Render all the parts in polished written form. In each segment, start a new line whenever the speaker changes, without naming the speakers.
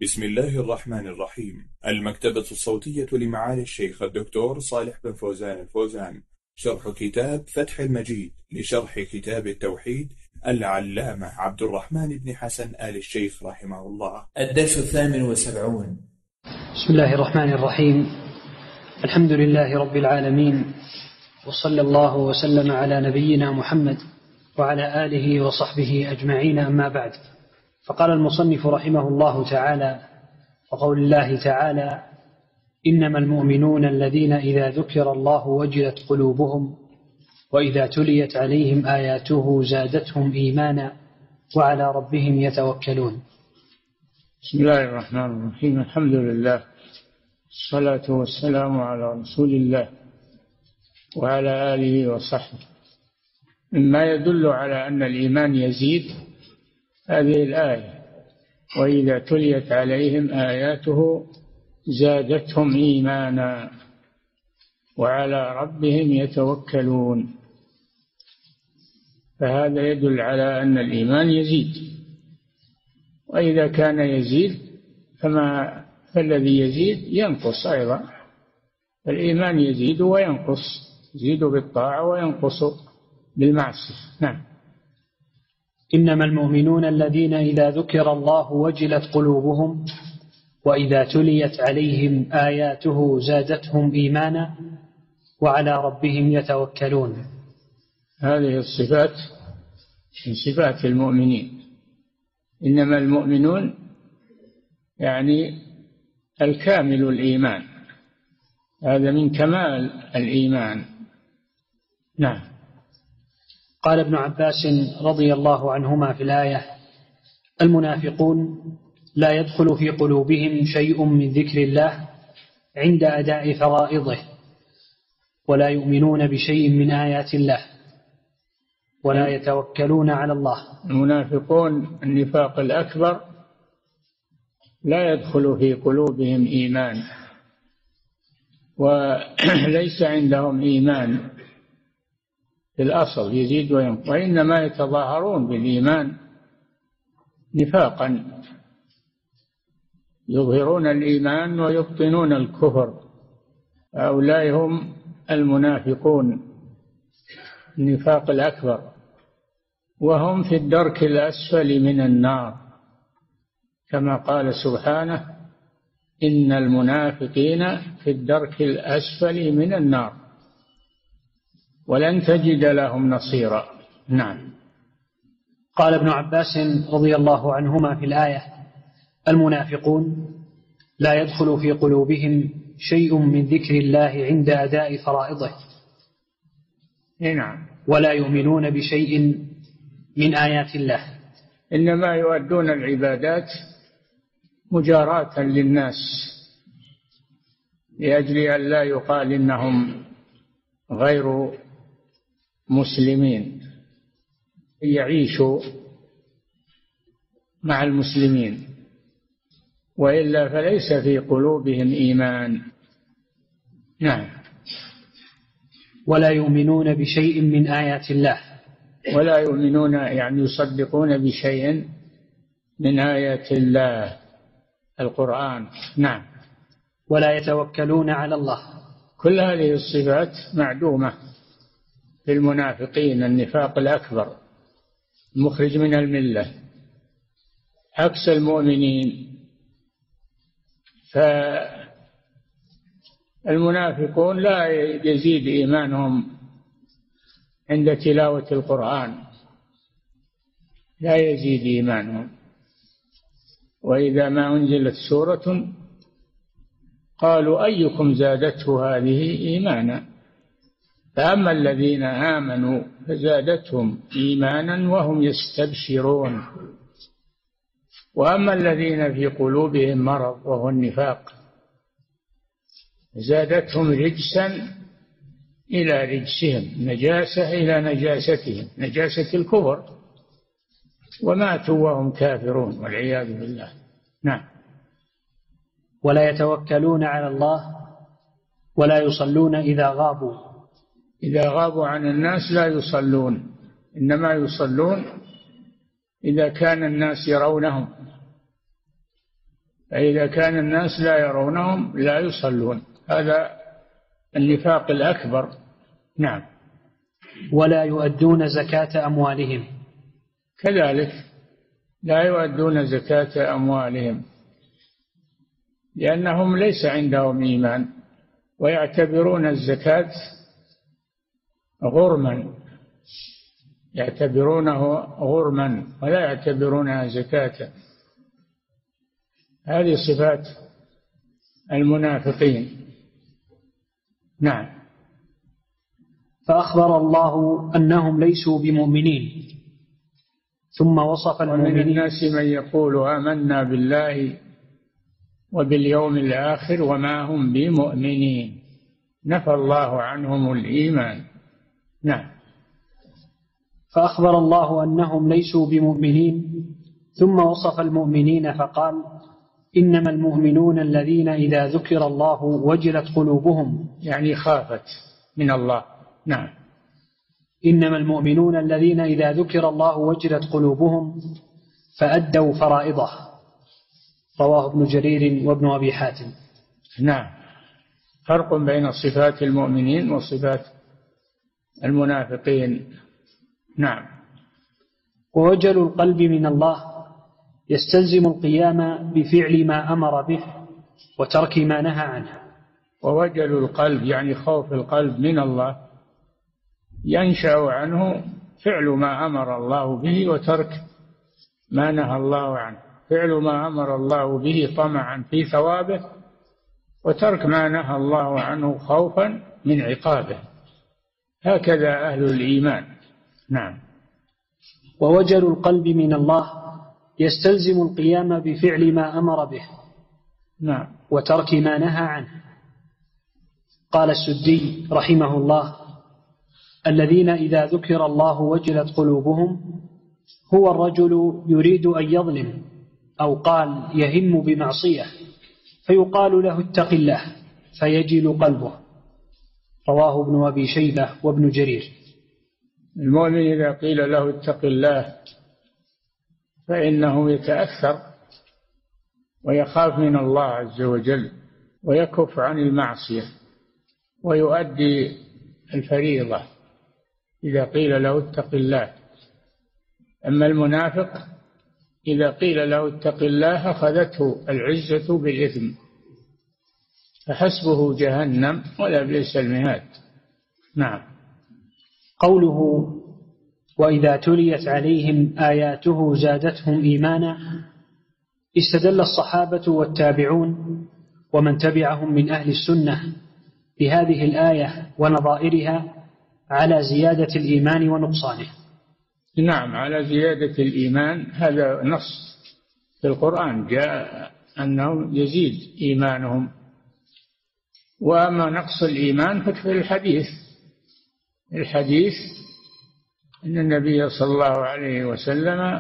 بسم الله الرحمن الرحيم. المكتبة الصوتية لمعالي الشيخ الدكتور صالح بن فوزان الفوزان، شرح كتاب فتح المجيد لشرح كتاب التوحيد العلامة عبد الرحمن بن حسن آل الشيخ رحمه الله. الدرس 78.
بسم الله الرحمن الرحيم. الحمد لله رب العالمين، وصلى الله وسلم على نبينا محمد وعلى آله وصحبه أجمعين، أما بعد. فقال المصنف رحمه الله تعالى: وقول الله تعالى: إنما المؤمنون الذين إذا ذكر الله وجلت قلوبهم وإذا تليت عليهم آياته زادتهم إيمانا وعلى ربهم يتوكلون.
بسم الله الرحمن الرحيم. الحمد لله، الصلاة والسلام على رسول الله وعلى آله وصحبه. مما يدل على أن الإيمان يزيد هذه الآية: وإذا تليت عليهم آياته زادتهم إيمانا وعلى ربهم يتوكلون. فهذا يدل على أن الإيمان يزيد، وإذا كان يزيد فالذي يزيد ينقص أيضا. الإيمان يزيد وينقص، يزيد بالطاعة وينقص بالمعصية. نعم.
إنما المؤمنون الذين إذا ذكر الله وجلت قلوبهم وإذا تليت عليهم آياته زادتهم إيمانا وعلى ربهم يتوكلون.
هذه الصفات من صفات المؤمنين. إنما المؤمنون يعني الكامل الإيمان، هذا من كمال الإيمان. نعم.
قال ابن عباس رضي الله عنهما في الآية: المنافقون لا يدخل في قلوبهم شيء من ذكر الله عند أداء فرائضه، ولا يؤمنون بشيء من آيات الله، ولا يتوكلون على الله.
المنافقون النفاق الأكبر لا يدخل في قلوبهم إيمان، وليس عندهم إيمان في الأصل، يزيد وينقص، وإنما يتظاهرون بالإيمان نفاقا، يظهرون الإيمان ويبطنون الكفر. هؤلاء هم المنافقون النفاق الأكبر، وهم في الدرك الأسفل من النار، كما قال سبحانه: إن المنافقين في الدرك الأسفل من النار ولن تجد لهم نصيرا. نعم.
قال ابن عباس رضي الله عنهما في الآية: المنافقون لا يدخل في قلوبهم شيء من ذكر الله عند أداء فرائضه.
نعم.
ولا يؤمنون بشيء من آيات الله.
إنما يؤدون العبادات مجاراة للناس، لأجل أن لا يقال إنهم غير مسلمين، يعيشوا مع المسلمين، وإلا فليس في قلوبهم إيمان. نعم.
ولا يؤمنون بشيء من آيات الله.
ولا يؤمنون يعني يصدقون بشيء من آيات الله، القرآن. نعم.
ولا يتوكلون على الله.
كل هذه الصفات معدومة في المنافقين، النفاق الأكبر المخرج من الملة، عكس المؤمنين. فالمنافقون لا يزيد إيمانهم عند تلاوة القرآن، لا يزيد إيمانهم. وإذا ما أنزلت سورة قالوا أيكم زادته هذه إيمانا، فأما الذين آمنوا فزادتهم إيمانا وهم يستبشرون، وأما الذين في قلوبهم مرض وهو النفاق زادتهم رجسا إلى رجسهم، نجاسة إلى نجاستهم، نجاسة الكفر، وماتوا وهم كافرون والعياذ بالله. نعم.
ولا يتوكلون على الله ولا يصلون إذا غابوا.
إذا غابوا عن الناس لا يصلون، إنما يصلون إذا كان الناس يرونهم، فإذا كان الناس لا يرونهم لا يصلون، هذا النفاق الأكبر. نعم.
ولا يؤدون زكاة أموالهم،
كذلك لا يؤدون زكاة أموالهم لأنهم ليس عندهم إيمان، ويعتبرون الزكاة غرما، يعتبرونه غرما ولا يعتبرونها زكاة. هذه صفات المنافقين. نعم.
فأخبر الله أنهم ليسوا بمؤمنين، ثم وصف المؤمنين.
ومن الناس من يقول آمنا بالله وباليوم الآخر وما هم بمؤمنين، نفى الله عنهم الإيمان. نعم.
فأخبر الله أنهم ليسوا بمؤمنين، ثم وصف المؤمنين فقال: إنما المؤمنون الذين إذا ذكر الله وجلت قلوبهم،
يعني خافت من الله. نعم.
إنما المؤمنون الذين إذا ذكر الله وجلت قلوبهم فأدوا فرائضه. رواه ابن جرير وابن أبي حاتم.
نعم. فرق بين صفات المؤمنين وصفات المنافقين. نعم.
ووجل القلب من الله يستلزم القيام بفعل ما أمر به وترك ما نهى عنه.
ووجل القلب يعني خوف القلب من الله ينشأ عنه فعل ما أمر الله به وترك ما نهى الله عنه. فعل ما أمر الله به طمعا في ثوابه، وترك ما نهى الله عنه خوفا من عقابه. هكذا أهل الإيمان. نعم.
ووجل القلب من الله يستلزم القيام بفعل ما أمر به.
نعم.
وترك ما نهى عنه. قال السدي رحمه الله: الذين إذا ذكر الله وجلت قلوبهم هو الرجل يريد أن يظلم، أو قال يهم بمعصية، فيقال له اتق الله فيجل قلبه. رواه ابن أبي شيبة وابن جرير.
المؤمن إذا قيل له اتق الله فإنه يتأثر ويخاف من الله عز وجل ويكف عن المعصية ويؤدي الفريضة إذا قيل له اتق الله. أما المنافق إذا قيل له اتق الله أخذته العزة بالإثم فحسبه جهنم ولا بئس المهاد. نعم.
قوله: وإذا تليت عليهم آياته زادتهم إيمانا، استدل الصحابة والتابعون ومن تبعهم من أهل السنة بهذه الآية ونظائرها على زيادة الإيمان ونقصانه.
نعم، على زيادة الإيمان. هذا نص في القرآن جاء أنه يزيد إيمانهم. وأما نقص الإيمان ففي الحديث أن النبي صلى الله عليه وسلم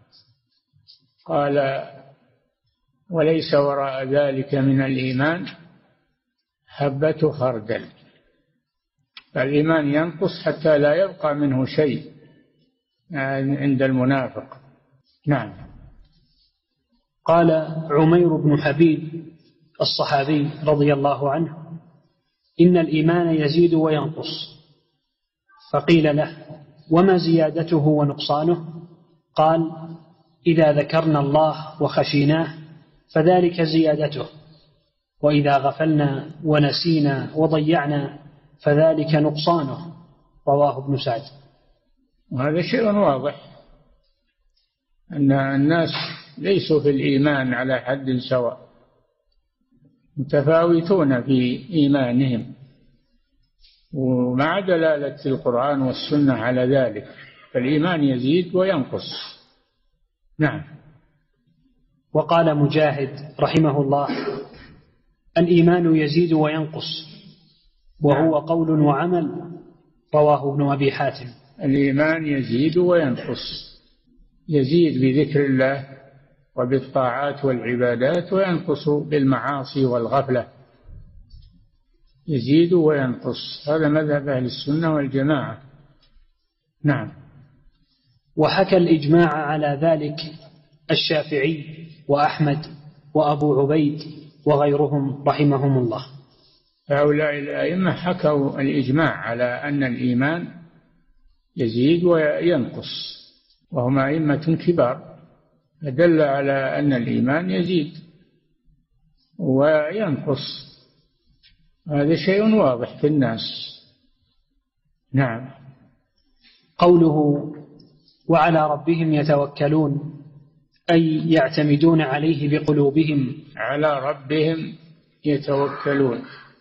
قال: وليس وراء ذلك من الإيمان حبة خردل. فالإيمان ينقص حتى لا يبقى منه شيء عند المنافق. نعم.
قال عمير بن حبيب الصحابي رضي الله عنه: إن الإيمان يزيد وينقص. فقيل له: وما زيادته ونقصانه؟ قال: إذا ذكرنا الله وخشيناه فذلك زيادته، وإذا غفلنا ونسينا وضيعنا فذلك نقصانه. رواه ابن سعد.
وهذا شيء واضح أن الناس ليسوا في الإيمان على حد سواء، متفاوتون في إيمانهم، ومع دلالة القرآن والسنة على ذلك، فالإيمان يزيد وينقص. نعم.
وقال مجاهد رحمه الله: الإيمان يزيد وينقص، وهو قول وعمل. رواه ابن أبي حاتم.
الإيمان يزيد وينقص، يزيد بذكر الله وبالطاعات والعبادات، وينقص بالمعاصي والغفلة. يزيد وينقص، هذا مذهب أهل السنة والجماعة. نعم.
وحكى الإجماع على ذلك الشافعي وأحمد وأبو عبيد وغيرهم رحمهم الله.
هؤلاء الأئمة حكوا الإجماع على أن الإيمان يزيد وينقص، وهم أئمة كبار، فدل على أن الإيمان يزيد وينقص. هذا شيء واضح في الناس. نعم.
قوله وعلى ربهم يتوكلون أي يعتمدون عليه بقلوبهم.
على ربهم يتوكلون،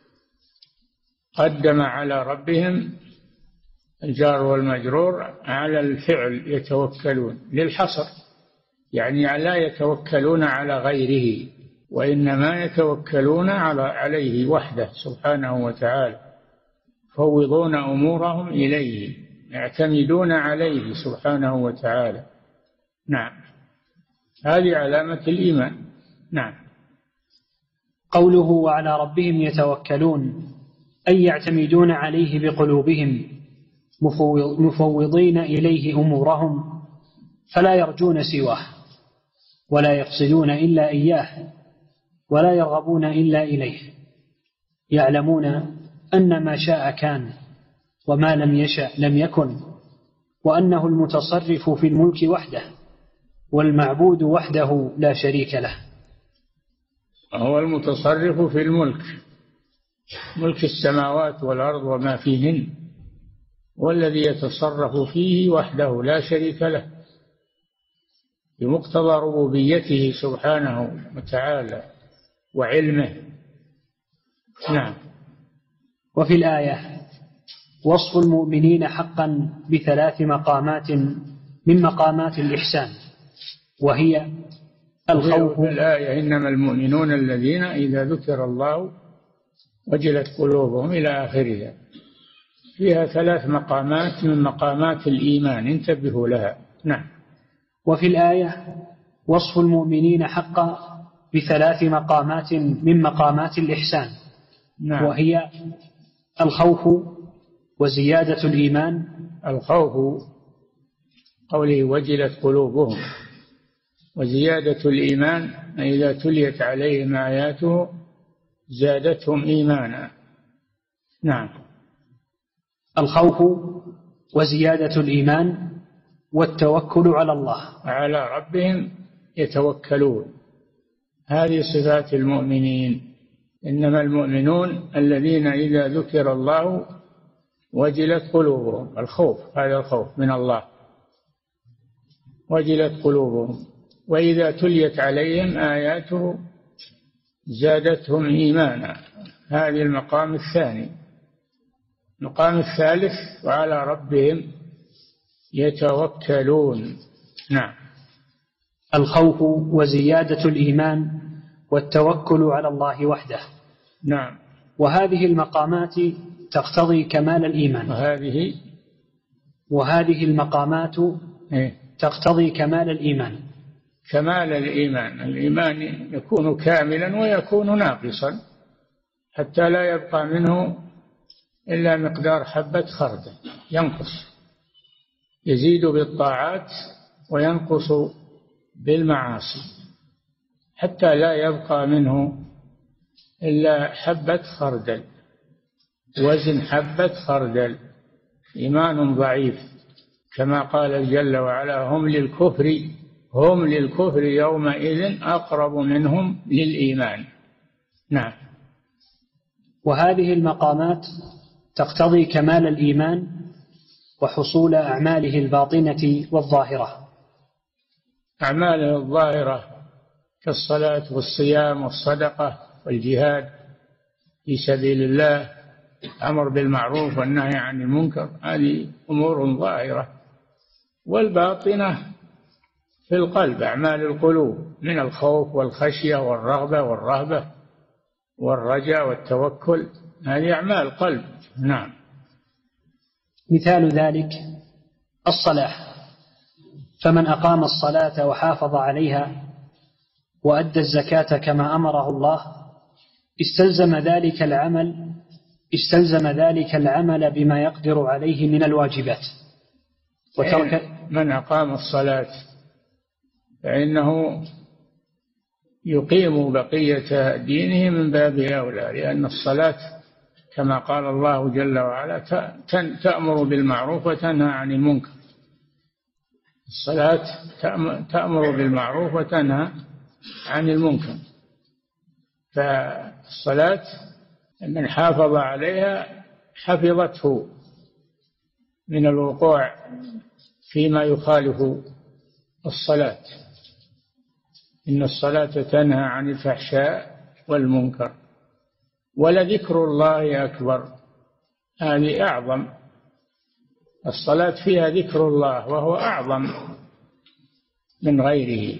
قدم على ربهم الجار والمجرور على الفعل يتوكلون للحصر، يعني لا يتوكلون على غيره، وإنما يتوكلون عليه وحده سبحانه وتعالى، يفوضون أمورهم إليه، يعتمدون عليه سبحانه وتعالى. نعم، هذه علامة الإيمان. نعم.
قوله وعلى ربهم يتوكلون أي يعتمدون عليه بقلوبهم مفوضين إليه أمورهم، فلا يرجون سواه ولا يقصدون إلا إياه ولا يرغبون إلا إليه، يعلمون أن ما شاء كان وما لم يشأ لم يكن، وأنه المتصرف في الملك وحده والمعبود وحده لا شريك له.
هو المتصرف في الملك، ملك السماوات والأرض وما فيهن، والذي يتصرف فيه وحده لا شريك له بمقتضى ربوبيته سبحانه وتعالى وعلمه. نعم.
وفي الآية وصف المؤمنين حقا بثلاث مقامات من مقامات الإحسان، وهي الخوف.
في الآية إنما المؤمنون الذين إذا ذكر الله وجلت قلوبهم إلى آخرها، فيها ثلاث مقامات من مقامات الإيمان، انتبهوا لها. نعم.
وفي الآية وصف المؤمنين حقا بثلاث مقامات من مقامات الإحسان.
نعم.
وهي الخوف وزيادة الإيمان.
الخوف قوله وجلت قلوبهم، وزيادة الإيمان إذا تليت عليهم آياته زادتهم إيمانا. نعم.
الخوف وزيادة الإيمان والتوكل على الله.
على ربهم يتوكلون، هذه صفات المؤمنين. إنما المؤمنون الذين إذا ذكر الله وجلت قلوبهم، الخوف، هذا الخوف من الله، وجلت قلوبهم، وإذا تليت عليهم آياته زادتهم إيمانا، هذه المقام الثاني. المقام الثالث وعلى ربهم يتوكلون. نعم.
الخوف وزيادة الإيمان والتوكل على الله وحده.
نعم.
وهذه المقامات تقتضي كمال الإيمان. وهذه المقامات تقتضي كمال الإيمان.
كمال الإيمان، الإيمان يكون كاملا ويكون ناقصا حتى لا يبقى منه إلا مقدار حبة خردل، ينقص، يزيد بالطاعات وينقص بالمعاصي، حتى لا يبقى منه إلا حبة خردل، وزن حبة خردل، إيمان ضعيف، كما قال جل وعلا هم للكفر يومئذ أقرب منهم للإيمان. نعم.
وهذه المقامات تقتضي كمال الإيمان وحصول أعماله الباطنة والظاهرة.
أعماله الظاهرة كالصلاة والصيام والصدقة والجهاد في سبيل الله، الأمر بالمعروف والنهي عن المنكر، هذه أمور ظاهرة. والباطنة في القلب، أعمال القلوب من الخوف والخشية والرغبة والرهبة والرجاء والتوكل، هذه أعمال قلب. نعم.
مثال ذلك الصلاة، فمن أقام الصلاة وحافظ عليها وأدى الزكاة كما أمره الله استلزم ذلك العمل بما يقدر عليه من الواجبات.
من أقام الصلاة فإنه يقيموا بقية دينه من باب أولى، لأن الصلاة كما قال الله جل وعلا تأمر بالمعروف وتنهى عن المنكر. الصلاة تأمر بالمعروف وتنهى عن المنكر، فالصلاة من حافظ عليها حفظته من الوقوع فيما يخالف الصلاة. إن الصلاة تنهى عن الفحشاء والمنكر ولذكر الله أكبر. هذه أعظم، الصلاة فيها ذكر الله وهو أعظم من غيره،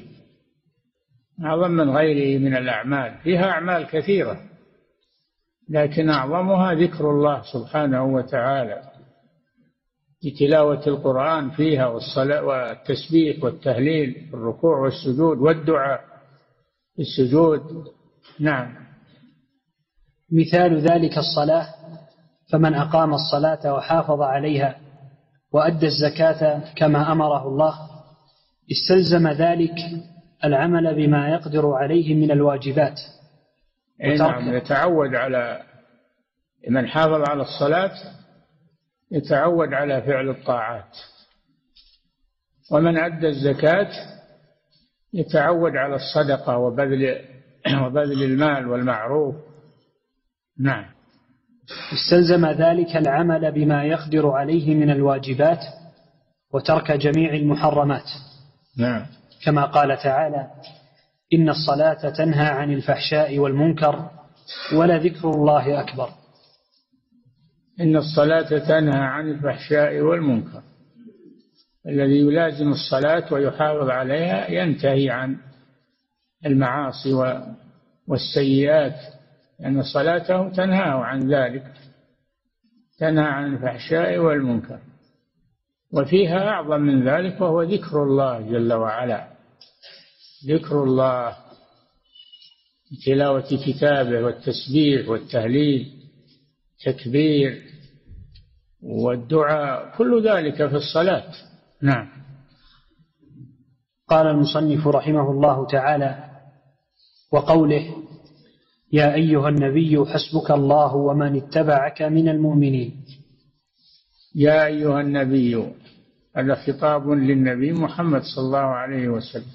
أعظم من غيره من الأعمال. فيها أعمال كثيرة لكن أعظمها ذكر الله سبحانه وتعالى بتلاوة القرآن فيها، والصلاة والتسبيح والتهليل، الركوع والسجود والدعاء في السجود. نعم.
مثال ذلك الصلاة، فمن أقام الصلاة وحافظ عليها وأدى الزكاة كما أمره الله استلزم ذلك العمل بما يقدر عليه من الواجبات.
نعم، يتعود على من حافظ على الصلاة يتعود على فعل الطاعات، ومن أدى الزكاة يتعود على الصدقة وبذل المال والمعروف. نعم.
استلزم ذلك العمل بما يقدر عليه من الواجبات وترك جميع المحرمات.
نعم.
كما قال تعالى: إن الصلاة تنهى عن الفحشاء والمنكر ولذكر الله أكبر.
إن الصلاة تنهى عن الفحشاء والمنكر، الذي يلازم الصلاة ويحافظ عليها ينتهي عن المعاصي والسيئات، لأن صلاته تنهاه عن ذلك، تنهى عن الفحشاء والمنكر. وفيها أعظم من ذلك وهو ذكر الله جل وعلا، ذكر الله بتلاوة كتابه والتسبيح والتهليل تكبير والدعاء، كل ذلك في الصلاة. نعم.
قال المصنف رحمه الله تعالى: وقوله: يا أيها النبي حسبك الله ومن اتبعك من المؤمنين.
يا أيها النبي، هذا خطاب للنبي محمد صلى الله عليه وسلم،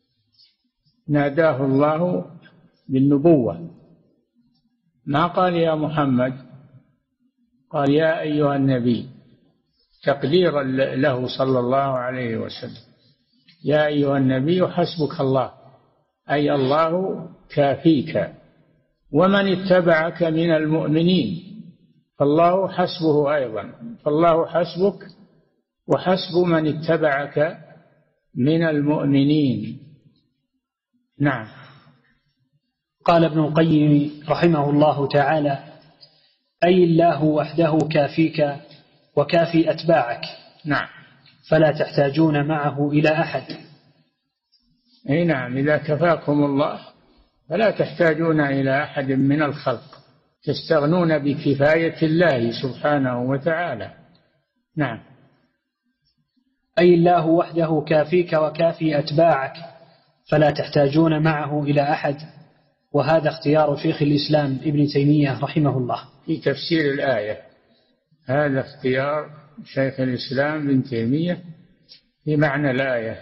ناداه الله بالنبوة، ما قال يا محمد، قال يا أيها النبي تقديرا له صلى الله عليه وسلم. يا أيها النبي حسبك الله، أي الله كافيك، ومن اتبعك من المؤمنين، فالله حسبه أيضا، فالله حسبك وحسب من اتبعك من المؤمنين. نعم.
قال ابن القيم رحمه الله تعالى: أي الله وحده كافيك وكافي أتباعك.
نعم.
فلا تحتاجون معه إلى أحد.
أي نعم، إذا كفاكم الله فلا تحتاجون إلى أحد من الخلق، تستغنون بكفاية الله سبحانه وتعالى. نعم.
أي الله وحده كافيك وكافي أتباعك فلا تحتاجون معه إلى أحد. وهذا اختيار شيخ الإسلام ابن تيمية رحمه الله
في تفسير الآية. هذا اختيار شيخ الإسلام ابن تيمية في معنى الآية: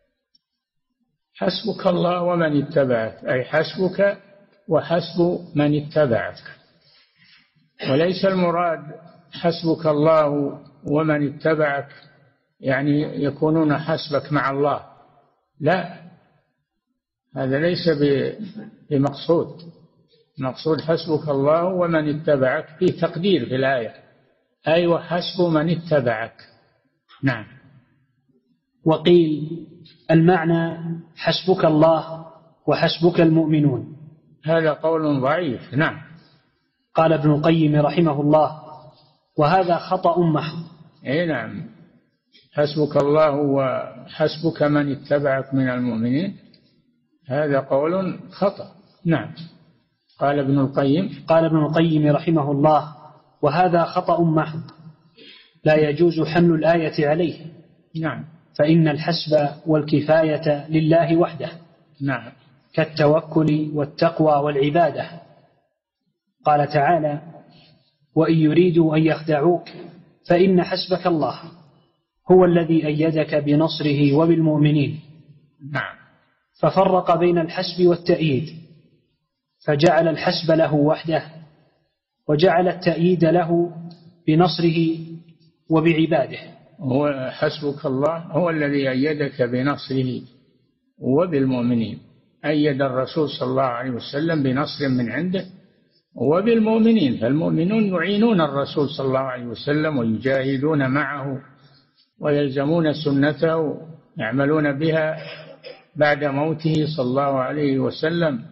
حسبك الله ومن اتبعك، أي حسبك وحسب من اتبعك، وليس المراد حسبك الله ومن اتبعك يعني يكونون حسبك مع الله، لا، هذا ليس بمقصود. المقصود حسبك الله ومن اتبعك فيه تقدير في الآية، أي وحسب من اتبعك. نعم.
وقيل المعنى حسبك الله وحسبك المؤمنون.
هذا قول ضعيف. نعم.
قال ابن القيم رحمه الله: وهذا خطأ محض.
أي نعم، حسبك الله وحسبك من اتبعك من المؤمنين، هذا قول خطأ. نعم. قال ابن
القيم رحمه الله: وهذا خطأ محض لا يجوز حمل الآية عليه.
نعم.
فإن الحسب والكفاية لله وحده.
نعم.
كالتوكل والتقوى والعبادة. قال تعالى: وإن يريدوا أن يخدعوك فإن حسبك الله هو الذي أيدك بنصره وبالمؤمنين.
نعم.
ففرق بين الحسب والتأييد، فجعل الحسب له وحده، وجعل التأييد له بنصره وبعباده.
هو حسبك الله هو الذي أيدك بنصره وبالمؤمنين. أيد الرسول صلى الله عليه وسلم بنصر من عنده وبالمؤمنين، فالمؤمنون يعينون الرسول صلى الله عليه وسلم ويجاهدون معه ويلزمون سنته، يعملون بها بعد موته صلى الله عليه وسلم.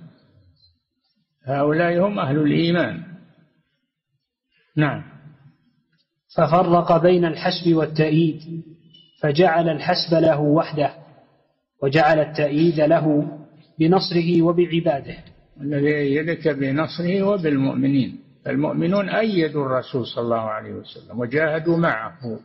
هؤلاء هم أهل الإيمان. نعم.
ففرق بين الحسب والتأييد، فجعل الحسب له وحده، وجعل التأييد له بنصره وبعباده.
الذي أيدك بنصره وبالمؤمنين، فالمؤمنون أيدوا الرسول صلى الله عليه وسلم وجاهدوا معه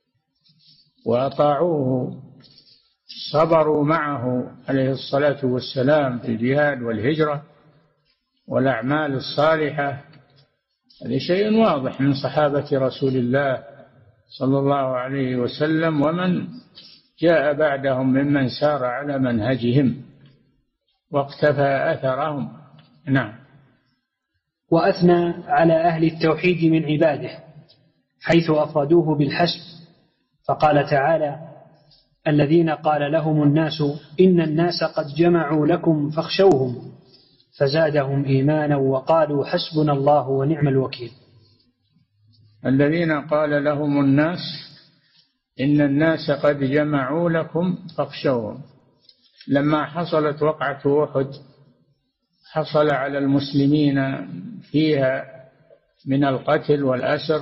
وأطاعوه، صبروا معه عليه الصلاة والسلام في الجهاد والهجرة والأعمال الصالحة. هذا شيء واضح من صحابة رسول الله صلى الله عليه وسلم ومن جاء بعدهم ممن سار على منهجهم واقتفى أثرهم. نعم.
وأثنى على أهل التوحيد من عباده حيث أفردوه بالحسب، فقال تعالى: الذين قال لهم الناس إن الناس قد جمعوا لكم فاخشوهم فزادهم إيمانا وقالوا حسبنا الله ونعم الوكيل.
الذين قال لهم الناس إن الناس قد جمعوا لكم فاخشوهم. لما حصلت وقعة أحد حصل على المسلمين فيها من القتل والأسر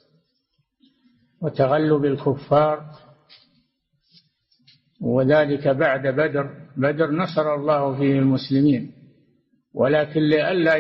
وتغلب الكفار، وذلك بعد بدر. بدر نصر الله فيه المسلمين، ولكن لئلا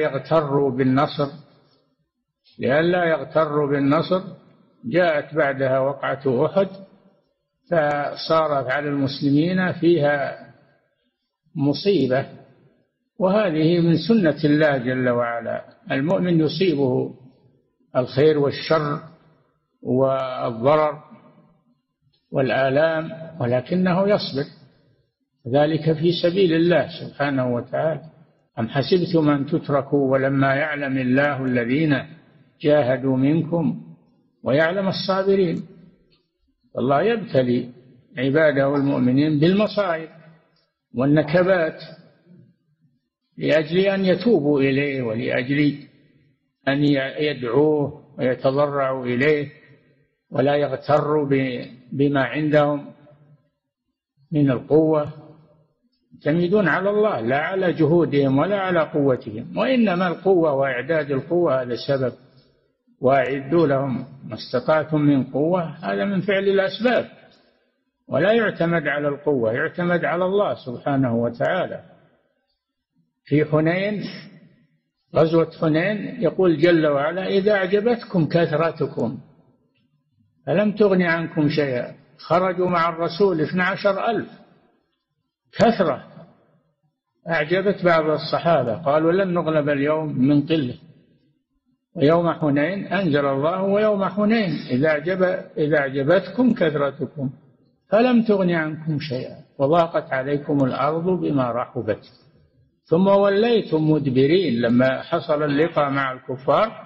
يغتروا بالنصر جاءت بعدها وقعة أحد، فصارت على المسلمين فيها مصيبة، وهذه من سنة الله جل وعلا. المؤمن يصيبه الخير والشر والضرر والآلام، ولكنه يصبر، ذلك في سبيل الله سبحانه وتعالى. أم حسبتم أن تتركوا ولما يعلم الله الذين جاهدوا منكم ويعلم الصابرين. الله يبتلي عباده المؤمنين بالمصائب والنكبات لأجل أن يتوبوا إليه، ولأجل أن يدعوه ويتضرعوا إليه، ولا يغتروا بما عندهم من القوة. يعتمدون على الله لا على جهودهم ولا على قوتهم، وإنما القوة وإعداد القوة هذا سبب. وأعدوا لهم ما استطعتم من قوة، هذا من فعل الأسباب، ولا يعتمد على القوة، يعتمد على الله سبحانه وتعالى. في حنين، غزوة حنين، يقول جل وعلا: إذا أعجبتكم كثرتكم فلم تغن عنكم شيئا. خرجوا مع الرسول 12,000، كثرة أعجبت بعض الصحابة، قالوا لن نغلب اليوم من قلة. ويوم حنين أنزل الله: ويوم حنين إذا أعجبتكم كثرتكم فلم تغن عنكم شيئا وضاقت عليكم الأرض بما رحبت ثم وليتم مدبرين. لما حصل اللقاء مع الكفار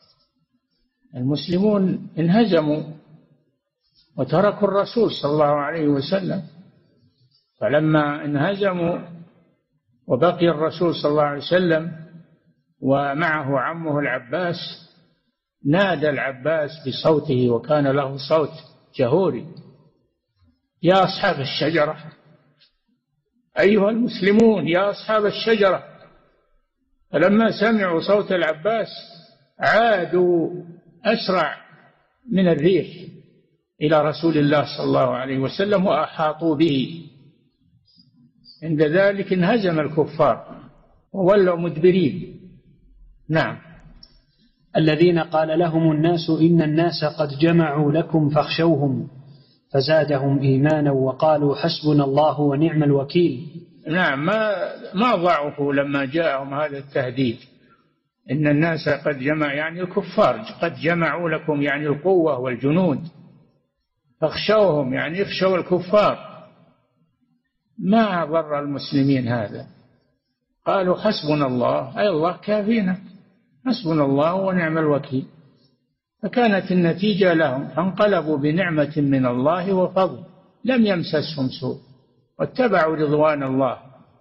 المسلمون انهزموا وتركوا الرسول صلى الله عليه وسلم، فلما انهزموا وبقي الرسول صلى الله عليه وسلم ومعه عمه العباس، نادى العباس بصوته، وكان له صوت جهوري: يا أصحاب الشجرة، أيها المسلمون يا أصحاب الشجرة. فلما سمعوا صوت العباس عادوا أسرع من الريح إلى رسول الله صلى الله عليه وسلم وأحاطوا به. عند ذلك انهزم الكفار وولوا مدبرين. نعم.
الذين قال لهم الناس إن الناس قد جمعوا لكم فاخشوهم فزادهم إيمانا وقالوا حسبنا الله ونعم الوكيل.
نعم ما ضعفوا لما جاءهم هذا التهديد. إن الناس قد جمع، يعني الكفار قد جمعوا لكم، يعني القوة والجنود، فاخشوهم، يعني اخشوا الكفار. ما ضر المسلمين هذا. قالوا حسبنا الله، أي الله كافينا، حسبنا الله ونعم الوكيل. فكانت النتيجة لهم فانقلبوا بنعمة من الله وفضل، لم يمسسهم سوء واتبعوا رضوان الله،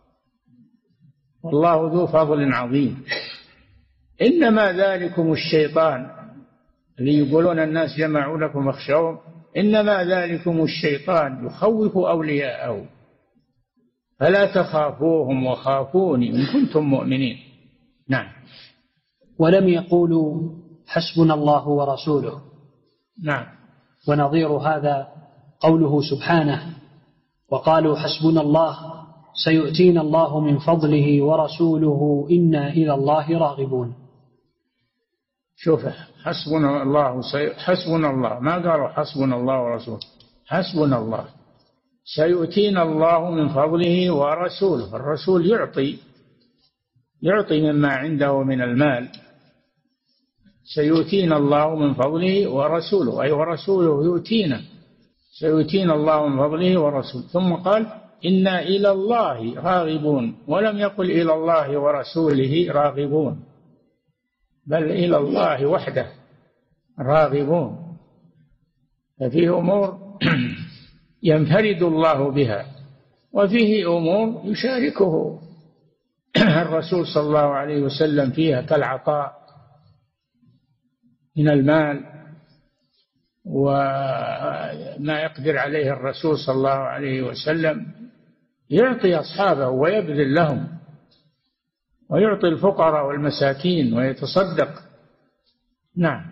والله ذو فضل عظيم. إنما ذلكم الشيطان، اللي يقولون الناس جمعوا لكم اخشوهم، إنما ذلكم الشيطان يخوف أولياءه فلا تخافوهم وخافوني إن كنتم مؤمنين. نعم.
ولم يقولوا حسبنا الله ورسوله.
نعم.
ونظير هذا قوله سبحانه: وقالوا حسبنا الله سيؤتينا الله من فضله ورسوله إنا إلى الله راغبون.
شوف، حسبنا الله حسبنا الله، ما قالوا حسبنا الله ورسوله، حسبنا الله. سيؤتينا الله من فضله ورسوله، الرسول يعطي مما عنده من المال. سيؤتينا الله من فضله ورسوله، أي ورسوله يؤتينا، سيؤتينا الله من فضله ورسوله. ثم قال إنا إلى الله راغبون، ولم يقل إلى الله ورسوله راغبون، بل إلى الله وحده راغبون. ففيه أمور ينفرد الله بها، وفيه أمور يشاركه الرسول صلى الله عليه وسلم فيها، كالعطاء من المال وما يقدر عليه الرسول صلى الله عليه وسلم، يعطي أصحابه ويبذل لهم، ويعطي الفقراء والمساكين ويتصدق. نعم.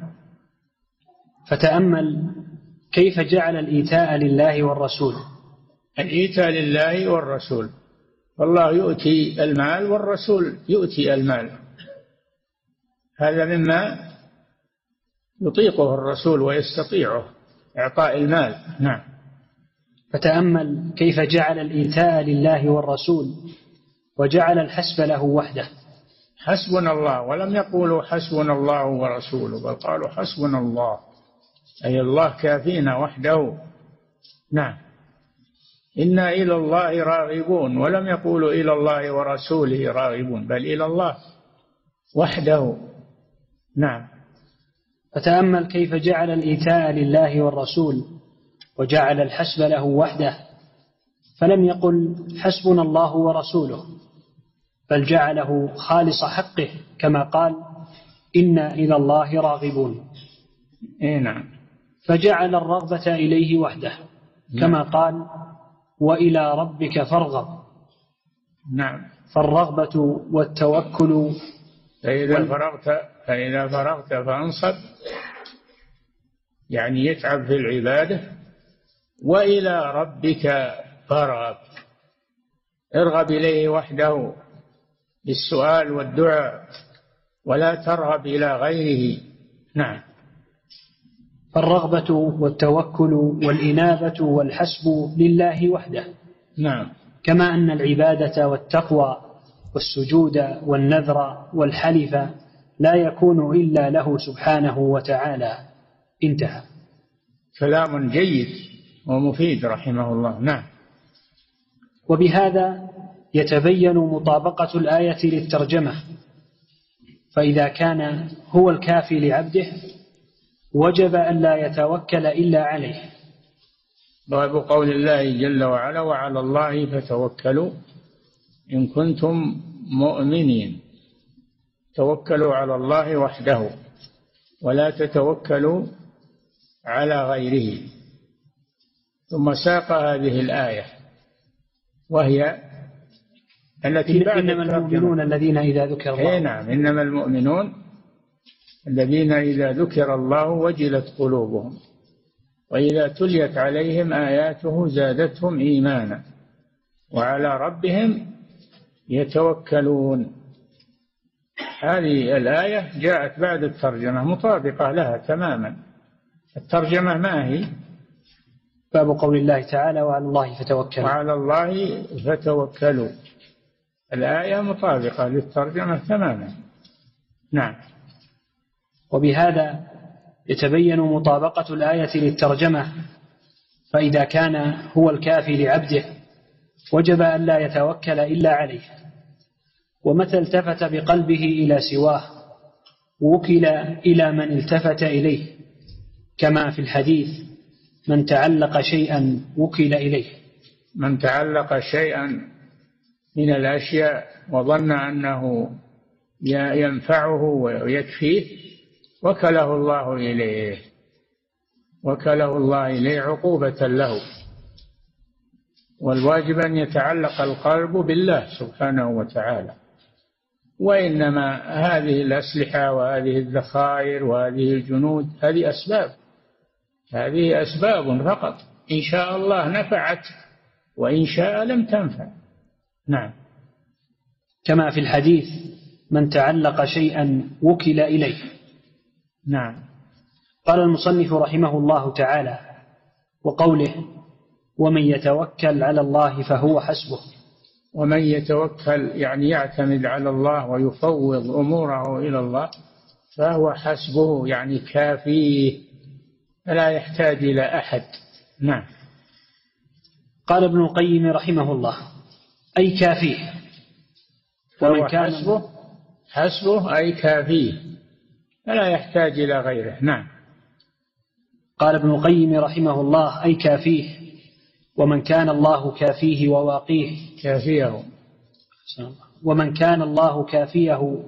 فتأمل كيف جعل الإيتاء لله والرسول.
الإيتاء لله والرسول، والله يؤتي المال والرسول يؤتي المال، هذا مما يطيقه الرسول ويستطيعه، إعطاء المال. نعم.
فتأمل كيف جعل الإيتاء لله والرسول وجعل الحسب له وحده.
حسبنا الله، ولم يقولوا حسبنا الله ورسوله، بل قالوا حسبنا الله، أي الله كافينا وحده. نعم. إنا إلى الله راغبون، ولم يقولوا إلى الله ورسوله راغبون، بل إلى الله وحده. نعم.
فتأمل كيف جعل الإيتاء لله والرسول وجعل الحسب له وحده، فلم يقل حسبنا الله ورسوله، بل جعله خالص حقه كما قال إنا إلى الله راغبون.
نعم.
فجعل الرغبة إليه وحده كما قال وإلى ربك فارغب.
نعم.
فالرغبة والتوكل.
فإذا فرغت فانصب، يعني يتعب في العبادة. وإلى ربك فارغب، ارغب إليه وحده بالسؤال والدعاء، ولا ترغب إلى غيره. نعم.
فالرغبة والتوكل والإنابة والحسب لله وحده.
نعم.
كما أن العبادة والتقوى والسجود والنذر والحلف لا يكون إلا له سبحانه وتعالى. انتهى.
كلام جيد ومفيد رحمه الله. نعم.
وبهذا يتبين مطابقة الآية للترجمة، فإذا كان هو الكافي لعبده وجب أن لا يتوكل إلا عليه.
باب قول الله جل وعلا وعلى الله فتوكلوا إن كنتم مؤمنين. توكلوا على الله وحده ولا تتوكلوا على غيره. ثم ساق هذه الآية وهي التي بعد
إنما المؤمنون الذين إذا ذكر الله.
نعم. إنما المؤمنون الذين إذا ذكر الله وجلت قلوبهم وإذا تليت عليهم آياته زادتهم إيمانا وعلى ربهم يتوكلون. هذه الآية جاءت بعد الترجمة مطابقة لها تماما. الترجمة ما هي؟
باب قول الله تعالى وعلى الله فتوكلوا.
وعلى الله فتوكلوا، الآية مطابقة للترجمة تماما. نعم.
وبهذا يتبين مطابقة الآية للترجمة، فإذا كان هو الكافي لعبده وجب أن لا يتوكل إلا عليه، ومتى التفت بقلبه إلى سواه وكل إلى من التفت إليه، كما في الحديث: من تعلق شيئا وكل إليه.
من تعلق شيئا من الأشياء وظن أنه ينفعه ويكفيه وكله الله إليه، وكله الله إليه عقوبة له. والواجب أن يتعلق القلب بالله سبحانه وتعالى، وإنما هذه الأسلحة وهذه الذخائر وهذه الجنود هذه أسباب فقط، إن شاء الله نفعت وإن شاء لم تنفع. نعم.
كما في الحديث: من تعلق شيئا وكل إليه.
نعم.
قال المصنف رحمه الله تعالى: وقوله: ومن يتوكل على الله فهو حسبه.
ومن يتوكل يعني يعتمد على الله ويفوض أموره إلى الله، فهو حسبه يعني كافيه، لا يحتاج إلى أحد. نعم.
قال ابن القيم رحمه الله: أي كافيه.
ومن كان حسبه أي كافيه، فلا يحتاج إلى غيره. نعم.
قال ابن القيم رحمه الله: أي كافيه، ومن كان الله كافيه وواقيه.
كافيه.
ومن كان الله كافيه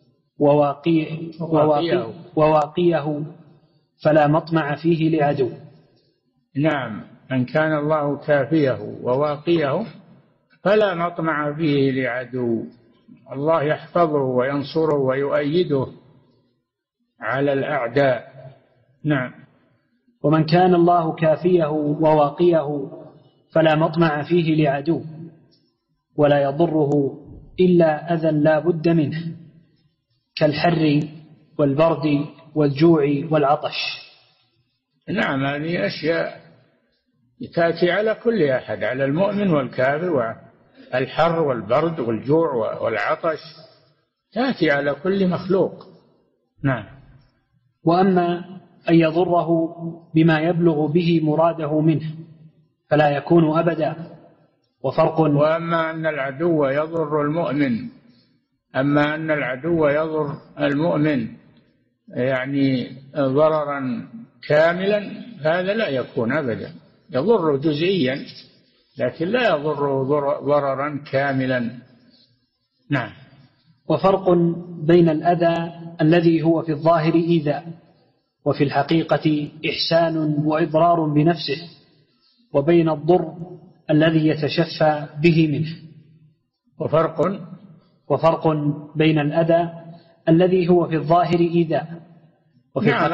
وواقيه فلا مطمع فيه لعدو.
نعم. من كان الله كافيه وواقيه فلا مطمع فيه لعدو، الله يحفظه وينصره ويؤيده على الأعداء. نعم.
ومن كان الله كافيه وواقيه فلا مطمع فيه لعدو، ولا يضره إلا أذى لا بد منه، كالحر والبرد والجوع والعطش.
نعم. هذه أشياء تأتي على كل أحد، على المؤمن والكافر، والحر والبرد والجوع والعطش تأتي على كل مخلوق. نعم.
وأما أن يضره بما يبلغ به مراده منه فلا يكون أبدا. وفرق.
وأما أن العدو يضر المؤمن، أما أن العدو يضر المؤمن يعني ضررا كاملا، هذا لا يكون أبدا، يضر جزئيا لكن لا يضر ضررا كاملا. نعم.
وفرق بين الأذى الذي هو في الظاهر إيذاء وفي الحقيقة إحسان وإضرار بنفسه، وبين الضر الذي يتشفى به منه. وفرق بين الأذى الذي هو في الظاهر إيذاء.
نعم.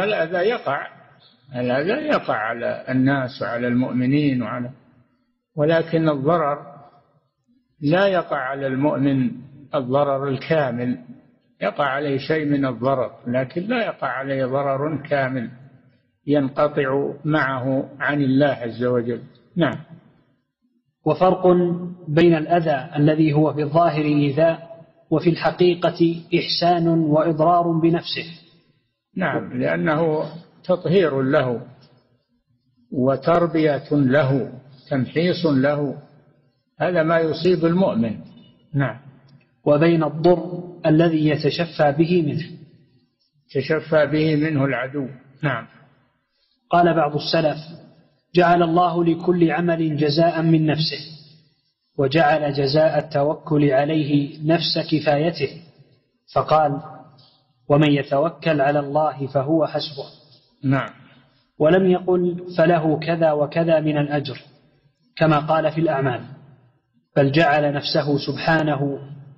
الأذى يقع على الناس وعلى المؤمنين ولكن الضرر لا يقع على المؤمن الضرر الكامل، يقع عليه شيء من الضرر لكن لا يقع عليه ضرر كامل ينقطع معه عن الله عز وجل. نعم.
وفرق بين الأذى الذي هو في الظاهر إيذاء وفي الحقيقة إحسان وإضرار بنفسه.
نعم. لأنه تطهير له وتربية له، تمحيص له، هذا ما يصيب المؤمن. نعم.
وبين الضر الذي يتشفى به منه
العدو. نعم.
قال بعض السلف: جعل الله لكل عمل جزاء من نفسه، وجعل جزاء التوكل عليه نفس كفايته، فقال: ومن يتوكل على الله فهو حسبه.
نعم.
ولم يقل فله كذا وكذا من الأجر كما قال في الأعمال، بل جعل نفسه سبحانه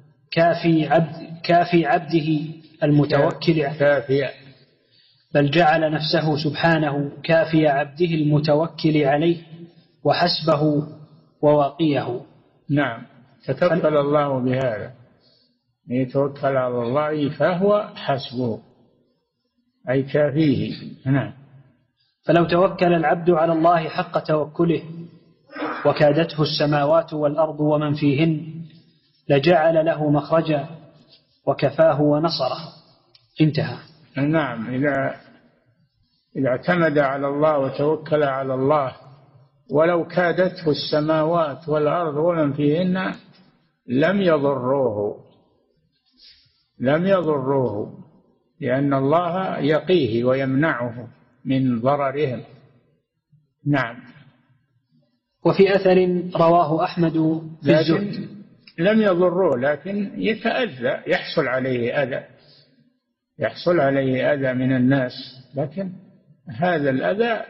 كافي عبده المتوكل بل جعل نفسه سبحانه كافي عبده المتوكل عليه وحسبه وواقيه.
نعم. تكفل الله بهذا، يتوكل على الله فهو حسبه أي كافيه. نعم.
فلو توكل العبد على الله حق توكله وكادته السماوات والأرض ومن فيهن لجعل له مخرجا وكفاه ونصره. انتهى.
نعم، إذا اعتمد على الله وتوكل على الله ولو كادته السماوات والأرض ومن فيهن لم يضروه لأن الله يقيه ويمنعه من ضررهم. نعم.
وفي أثر رواه أحمد في الزهد
لم يضروه لكن يتأذى، يحصل عليه أذى من الناس، لكن هذا الأذى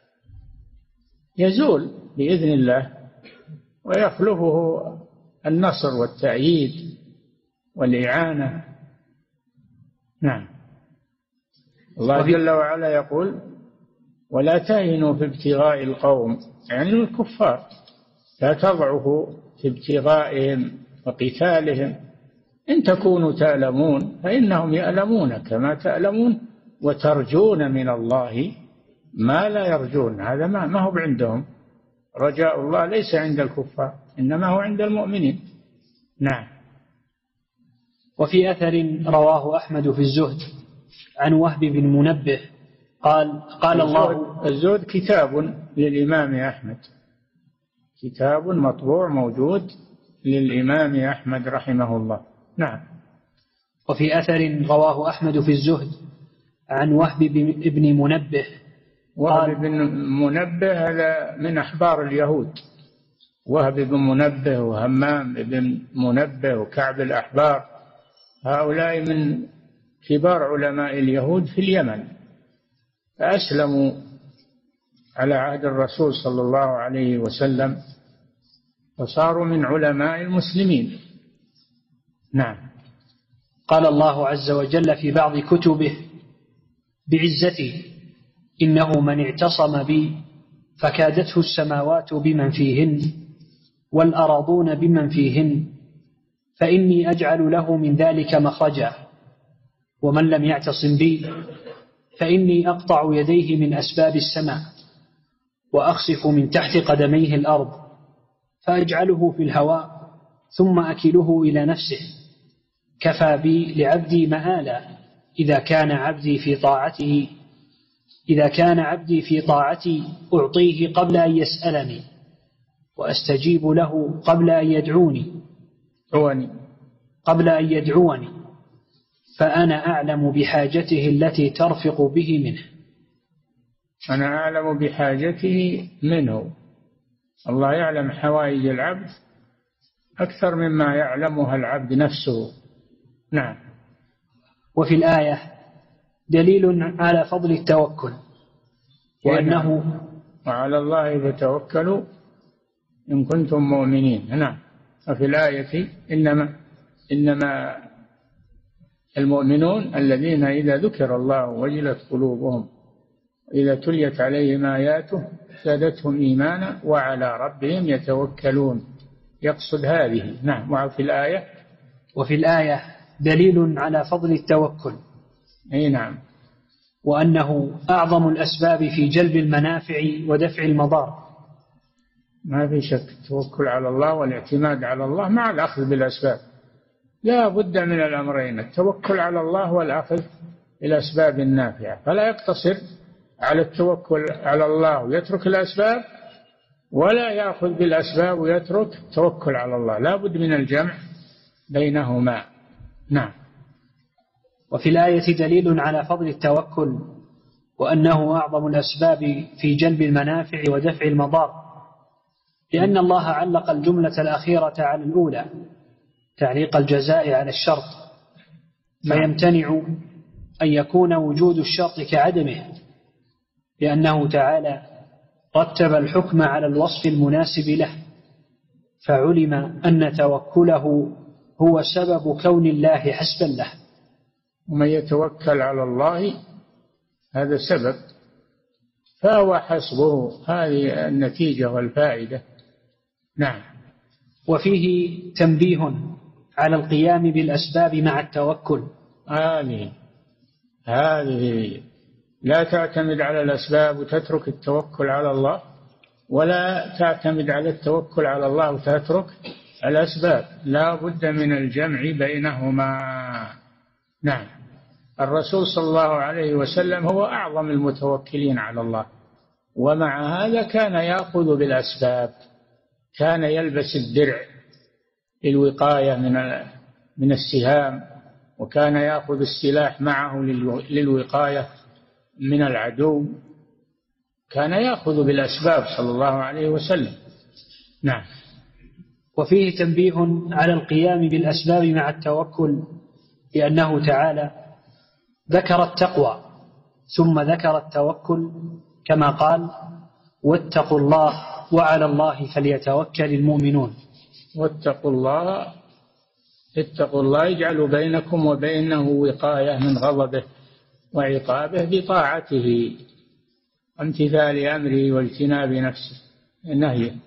يزول بإذن الله ويخلفه النصر والتأييد والإعانة. نعم. الله جل وعلا يقول: ولا تهنوا في ابتغاء القوم، يعني الكفار، لا تضعفوا في ابتغائهم وقتالهم، إن تكونوا تألمون فإنهم يألمون كما تألمون وترجون من الله ما لا يرجون. هذا ما هو عندهم. رجاء الله ليس عند الكفار، إنما هو عند المؤمنين. نعم.
وفي أثر رواه أحمد في الزهد عن وهب بن منبه قال الله.
الزهد كتاب للإمام أحمد، كتاب مطبوع موجود للإمام أحمد رحمه الله. نعم.
وفي أثر رواه أحمد في الزهد عن وهب بن منبه.
وهب بن منبه هذا من أحبار اليهود. وهب بن منبه وهمام بن منبه وكعب الأحبار، هؤلاء من كبار علماء اليهود في اليمن، فأسلموا على عهد الرسول صلى الله عليه وسلم فصاروا من علماء المسلمين. نعم.
قال الله عز وجل في بعض كتبه: بعزتي إنه من اعتصم بي فكادته السماوات بمن فيهن والأراضون بمن فيهن فإني أجعل له من ذلك مخرجا، ومن لم يعتصم بي فإني أقطع يديه من أسباب السماء وأخسف من تحت قدميه الأرض فأجعله في الهواء ثم أكله إلى نفسه، كفى بي لعبدي مآلا إذا كان عبدي في طاعتي أعطيه قبل أن يسألني وأستجيب له قبل أن يدعوني فأنا أعلم بحاجته التي ترفق به منه.
أنا أعلم بحاجته منه. الله يعلم حوائج العبد أكثر مما يعلمها العبد نفسه. نعم.
وفي الآية دليل على فضل التوكل وأنه
وعلى الله فتوكلوا إن كنتم مؤمنين. نعم. وفي الآية إنما المؤمنون الذين إذا ذكر الله وجلت قلوبهم إذا تليت عليهم آياته زادتهم إيمانا وعلى ربهم يتوكلون. يقصد هذه. نعم.
وفي الآية دليل على فضل التوكل.
أي نعم.
وأنه أعظم الأسباب في جلب المنافع ودفع المضار.
ما في شك. التوكل على الله والاعتماد على الله مع الأخذ بالأسباب، لا بد من الأمرين: التوكل على الله والأخذ بالأسباب النافعة. فلا يقتصر على التوكل على الله ويترك الأسباب، ولا يأخذ بالأسباب ويترك التوكل على الله، لا بد من الجمع بينهما. نعم.
وفي الآية دليل على فضل التوكل وأنه أعظم الأسباب في جلب المنافع ودفع المضار، لأن الله علق الجملة الأخيرة على الأولى تعليق الجزاء على الشرط، فيمتنع أن يكون وجود الشرط كعدمه، لأنه تعالى رتب الحكم على الوصف المناسب له، فعلم أن توكله هو سبب كون الله حسبا له.
ومن يتوكل على الله هذا سبب فهو حسبه. هذه النتيجة والفائدة. نعم.
وفيه تنبيه على القيام بالأسباب مع التوكل.
هذه لا تعتمد على الأسباب وتترك التوكل على الله، ولا تعتمد على التوكل على الله وتترك الأسباب، لا بد من الجمع بينهما. نعم. الرسول صلى الله عليه وسلم هو أعظم المتوكلين على الله، ومع هذا كان يأخذ بالأسباب، كان يلبس الدرع للوقاية من السهام، وكان يأخذ السلاح معه للوقاية من العدو، كان يأخذ بالأسباب صلى الله عليه وسلم. نعم.
وفيه تنبيه على القيام بالأسباب مع التوكل، لأنه تعالى ذكر التقوى ثم ذكر التوكل كما قال: واتقوا الله وعلى الله فليتوكل المؤمنون.
واتقوا الله يجعل بينكم وبينه وقاية من غضبه وعقابه بطاعته، امتثال أمره واجتناب نهيه.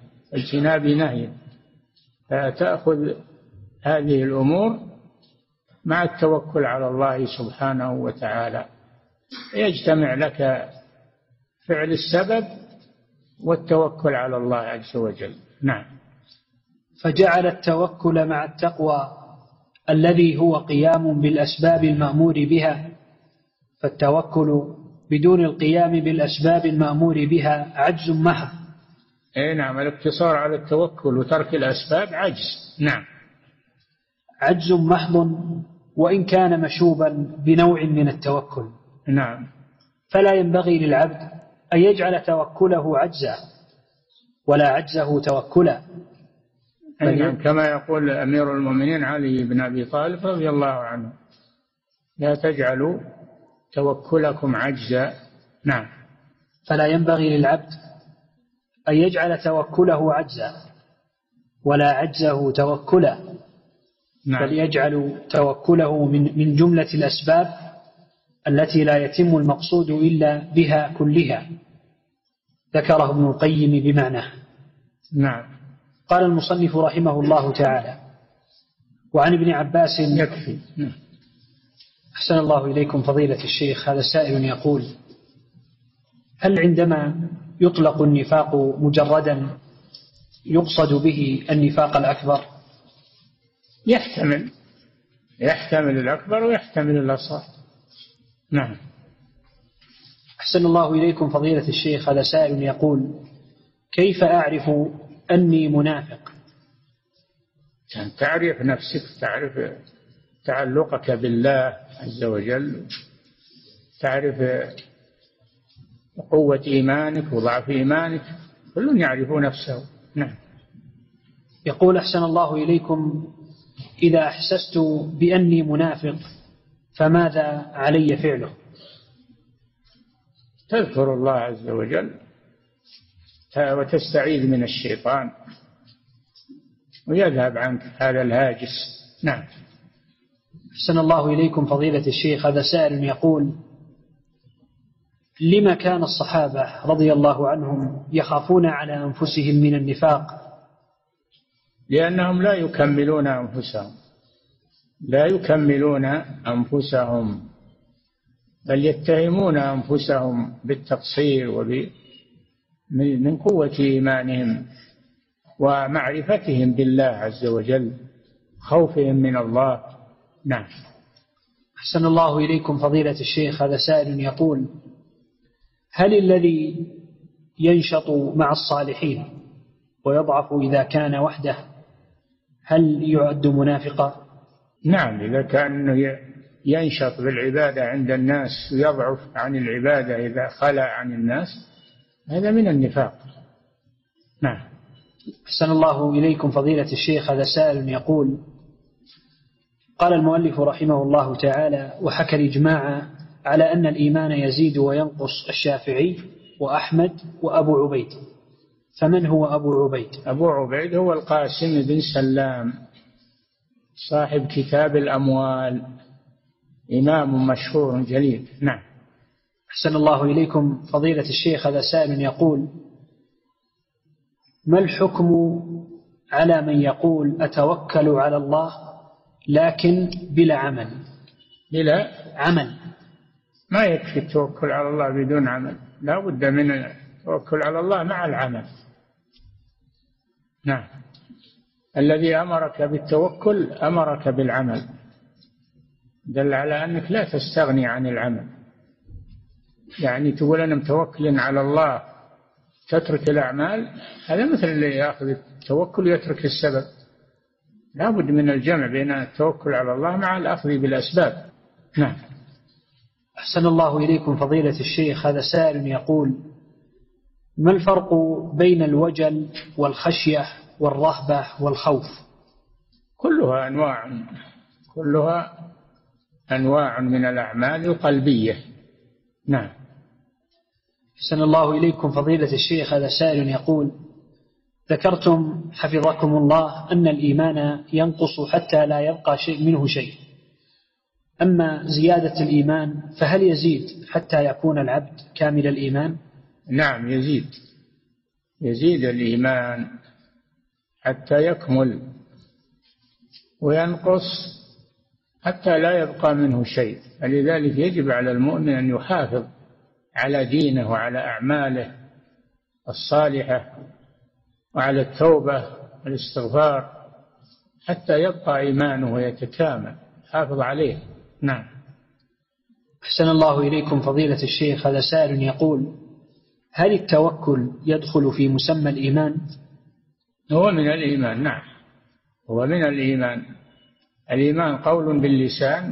فتأخذ هذه الأمور مع التوكل على الله سبحانه وتعالى، يجتمع لك فعل السبب والتوكل على الله عز وجل. نعم.
فجعل التوكل مع التقوى الذي هو قيام بالأسباب المأمور بها، فالتوكل بدون القيام بالأسباب المأمور بها عجز محض.
نعم. الاقتصار على التوكل وترك الأسباب عجز. نعم.
عجز محض، وإن كان مشوبا بنوع من التوكل.
نعم.
فلا ينبغي للعبد أن يجعل توكله عجزا ولا عجزه توكلا.
نعم. كما يقول أمير المؤمنين علي بن أبي طالب رضي الله عنه: لا تجعلوا توكلكم عجزا. نعم.
فلا ينبغي للعبد أن يجعل توكله عجزا ولا عجزه توكلا.
نعم.
بل يجعل توكله من جملة الأسباب التي لا يتم المقصود إلا بها كلها، ذكره ابن القيم بمعناه.
نعم.
قال المصنف رحمه الله تعالى: وعن ابن عباس.
يكفي.
أحسن الله إليكم فضيلة الشيخ. هذا سائل يقول: هل عندما يطلق النفاق مجردا يقصد به النفاق الأكبر؟
يحتمل الأكبر ويحتمل الأصغر. نعم.
أحسن الله إليكم فضيلة الشيخ. هذا سائل يقول: كيف أعرف أني منافق؟
تعرف نفسك، تعرف تعلقك بالله عز وجل، تعرف قوة إيمانك وضعف إيمانك، كل يعرف نفسه. نعم.
يقول: أحسن الله إليكم، إذا أحسست بأني منافق فماذا علي فعله؟
تذكر الله عز وجل وتستعيذ من الشيطان ويذهب عنك هذا الهاجس. نعم.
أحسن الله إليكم فضيلة الشيخ. هذا سائل يقول: لما كان الصحابة رضي الله عنهم يخافون على أنفسهم من النفاق؟
لأنهم لا يكملون أنفسهم، بل يتهمون أنفسهم بالتقصير من قوة إيمانهم ومعرفتهم بالله عز وجل، خوفهم من الله. نعم.
أحسن الله إليكم فضيلة الشيخ. هذا سائل يقول: هل الذي ينشط مع الصالحين ويضعف إذا كان وحده هل يعد منافقا؟
نعم. إذا كان ينشط بالعبادة عند الناس ويضعف عن العبادة إذا خلى عن الناس، هذا من النفاق. نعم.
أحسن الله إليكم فضيلة الشيخ. هذا سائل يقول: قال المؤلف رحمه الله تعالى: وحكى الإجماع على أن الإيمان يزيد وينقص الشافعي وأحمد وأبو عبيد، فمن هو أبو عبيد؟
أبو عبيد هو القاسم بن سلام صاحب كتاب الأموال، إمام مشهور جليل. نعم.
أحسن الله إليكم فضيلة الشيخ. هذا سائل يقول: ما الحكم على من يقول أتوكل على الله لكن بلا عمل؟
ما يكفي التوكل على الله بدون عمل، لا بد من التوكل على الله مع العمل. نعم. الذي أمرك بالتوكل أمرك بالعمل، دل على أنك لا تستغني عن العمل. يعني تقول أنا متوكل على الله تترك الأعمال، هذا مثل اللي يأخذ التوكل يترك السبب. لا بد من الجمع بين التوكل على الله مع الأخذ بالأسباب. نعم.
أحسن الله إليكم فضيلة الشيخ. هذا سائل يقول: ما الفرق بين الوجل والخشية والرهبة والخوف؟
كلها أنواع من الأعمال القلبية. نعم.
أحسن الله إليكم فضيلة الشيخ. هذا سائل يقول: ذكرتم حفظكم الله أن الإيمان ينقص حتى لا يبقى شيء منه شيء، أما زيادة الإيمان فهل يزيد حتى يكون العبد كامل الإيمان؟
نعم، يزيد الإيمان حتى يكمل، وينقص حتى لا يبقى منه شيء. فلذلك يجب على المؤمن أن يحافظ على دينه وعلى أعماله الصالحة وعلى التوبة والاستغفار حتى يبقى إيمانه ويتكامل، حافظ عليه. نعم.
أحسن الله إليكم فضيلة الشيخ. هذا سائل يقول: هل التوكل يدخل في مسمى الإيمان؟
هو من الإيمان. نعم، هو من الإيمان. الإيمان قول باللسان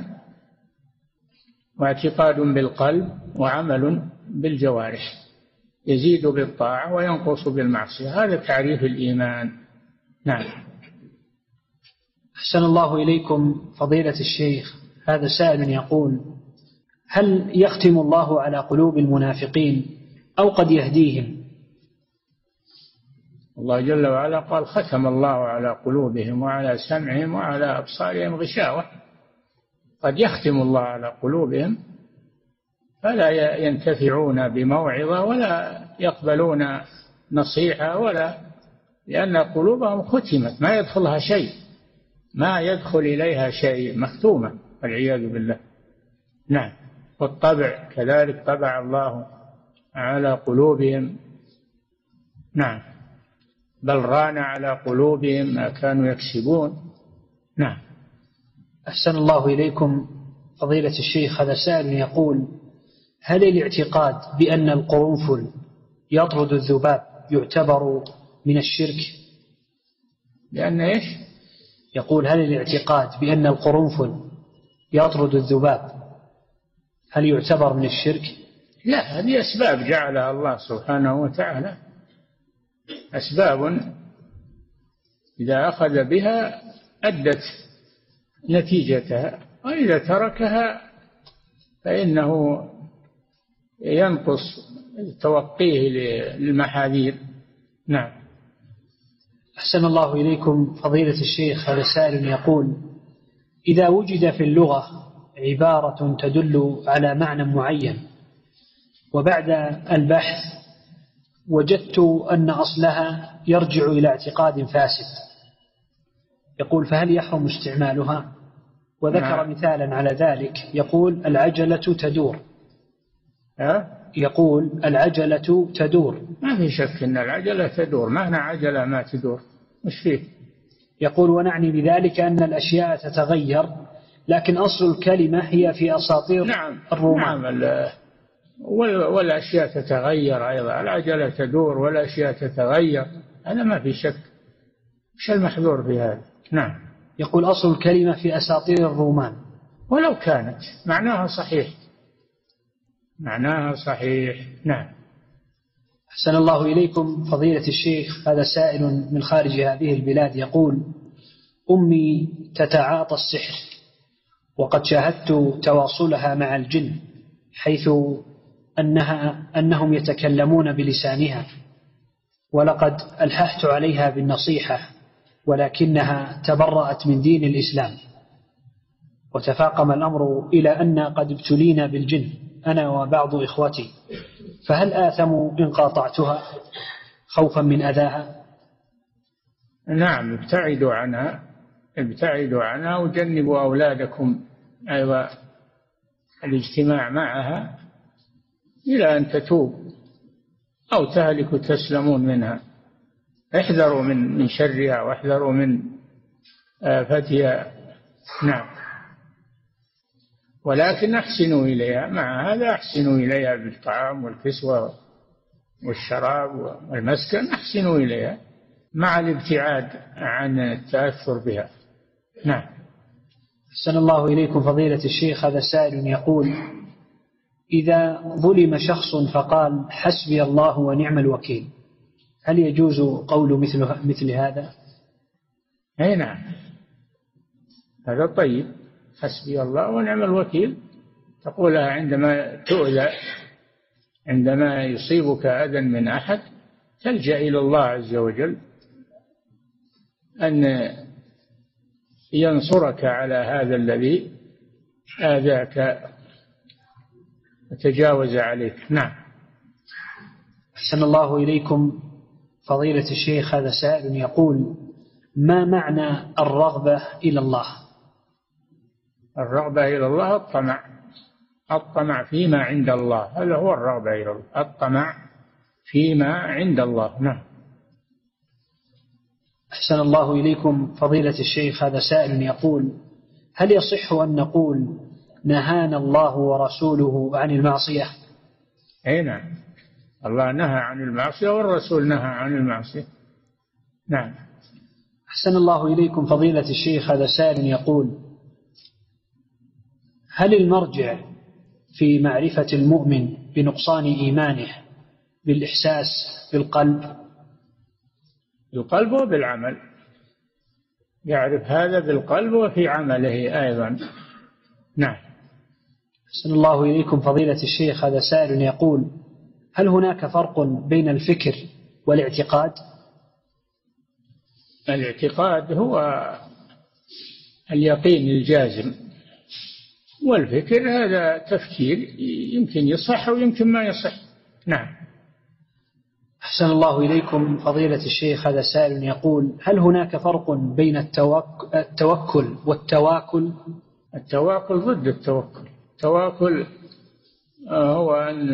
واعتقاد بالقلب وعمل بالجوارح، يزيد بالطاعة وينقص بالمعصية. هذا تعريف الإيمان. نعم.
أحسن الله إليكم فضيلة الشيخ. هذا سائل يقول: هل يختم الله على قلوب المنافقين أو قد يهديهم؟
الله جل وعلا قال: ختم الله على قلوبهم وعلى سمعهم وعلى أبصارهم غشاوة. قد يختم الله على قلوبهم فلا ينتفعون بموعظة ولا يقبلون نصيحة، لأن قلوبهم ختمت، ما يدخلها شيء، ما يدخل إليها شيء، مختومة والعياذ بالله. نعم. والطبع كذلك، طبع الله على قلوبهم. نعم. بل ران على قلوبهم ما كانوا يكسبون. نعم.
أحسن الله إليكم فضيلة الشيخ. هذا سائل يقول: هل الاعتقاد بأن القرنفل يطرد الذباب يعتبر من الشرك؟
لأن إيش؟
يقول: هل الاعتقاد بأن القرنفل يطرد الذباب هل يعتبر من الشرك؟
لا، هذه أسباب جعلها الله سبحانه وتعالى، أسباب إذا أخذ بها أدت نتيجتها، وإذا تركها فإنه ينقص توقيه للمحاذير. نعم.
أحسن الله إليكم فضيلة الشيخ. هذا سائل يقول: إذا وجد في اللغة عبارة تدل على معنى معين وبعد البحث وجدت أن أصلها يرجع إلى اعتقاد فاسد، يقول: فهل يحرم استعمالها؟ وذكر مثالا على ذلك، يقول: العجلة تدور. يقول: العجلة تدور.
ما في شك أن العجلة تدور، معنى عجلة ما تدور، مش فيه.
يقول: ونعني بذلك أن الأشياء تتغير، لكن أصل الكلمة هي في أساطير الرومان.
نعم. والأشياء تتغير أيضا، العجلة تدور والأشياء تتغير، هذا ما في شك. مش المحذور في هذا؟ نعم.
يقول: أصل الكلمة في أساطير الرومان،
ولو كانت معناها صحيح، معناها صحيح. نعم.
أحسن الله إليكم فضيلة الشيخ. هذا سائل من خارج هذه البلاد يقول: أمي تتعاطى السحر، وقد شاهدت تواصلها مع الجن، حيث أنهم يتكلمون بلسانها، ولقد ألححت عليها بالنصيحة ولكنها تبرأت من دين الإسلام، وتفاقم الأمر إلى أن قد ابتلينا بالجن أنا وبعض إخوتي، فهل آثم إن قاطعتها خوفا من أذاها؟
نعم، ابتعدوا عنها وجنبوا أولادكم أيضا الاجتماع معها إلى أن تتوب أو تهلك تسلمون منها. احذروا من شرها واحذروا من آفتها. نعم. ولكن أحسنوا إليها، مع هذا أحسنوا إليها بالطعام والكسوة والشراب والمسكن، أحسنوا إليها مع الابتعاد عن التأثر بها. نعم.
أحسن الله إليكم فضيلة الشيخ. هذا سائل يقول: إذا ظلم شخص فقال حسبي الله ونعم الوكيل، هل يجوز قول مثل هذا؟
أي نعم، هذا طيب. حسبي الله ونعم الوكيل تقولها عندما تؤذى، عندما يصيبك أذى من أحد تلجأ إلى الله عز وجل أن ينصرك على هذا الذي آذاك وتجاوز عليك. نعم.
أحسن الله إليكم فضيلة الشيخ. هذا سائل يقول: ما معنى الرغبة إلى الله؟
الرغبة إلى الله الطمع فيما عند الله، هذا هو الرغبة إلى الله، الطمع فيما عند الله. نعم.
أحسن الله إليكم فضيلة الشيخ. هذا سائل يقول: هل يصح أن نقول نهانا الله ورسوله عن المعصية؟
أي نعم، الله نهى عن المعصية والرسول نهى عن المعصية. نعم.
أحسن الله إليكم فضيلة الشيخ. هذا سائل يقول: هل المرجع في معرفة المؤمن بنقصان إيمانه بالإحساس بالقلب؟
بالقلب وبالعمل، يعرف هذا بالقلب وفي عمله أيضا. نعم.
أحسن الله إليكم فضيلة الشيخ. هذا سائل يقول: هل هناك فرق بين الفكر والاعتقاد؟
الاعتقاد هو اليقين الجازم، والفكر هذا تفكير يمكن يصح ويمكن ما يصح. نعم.
أحسن الله إليكم فضيلة الشيخ. هذا سائل يقول: هل هناك فرق بين التوكل والتواكل؟
التواكل ضد التوكل. التواكل هو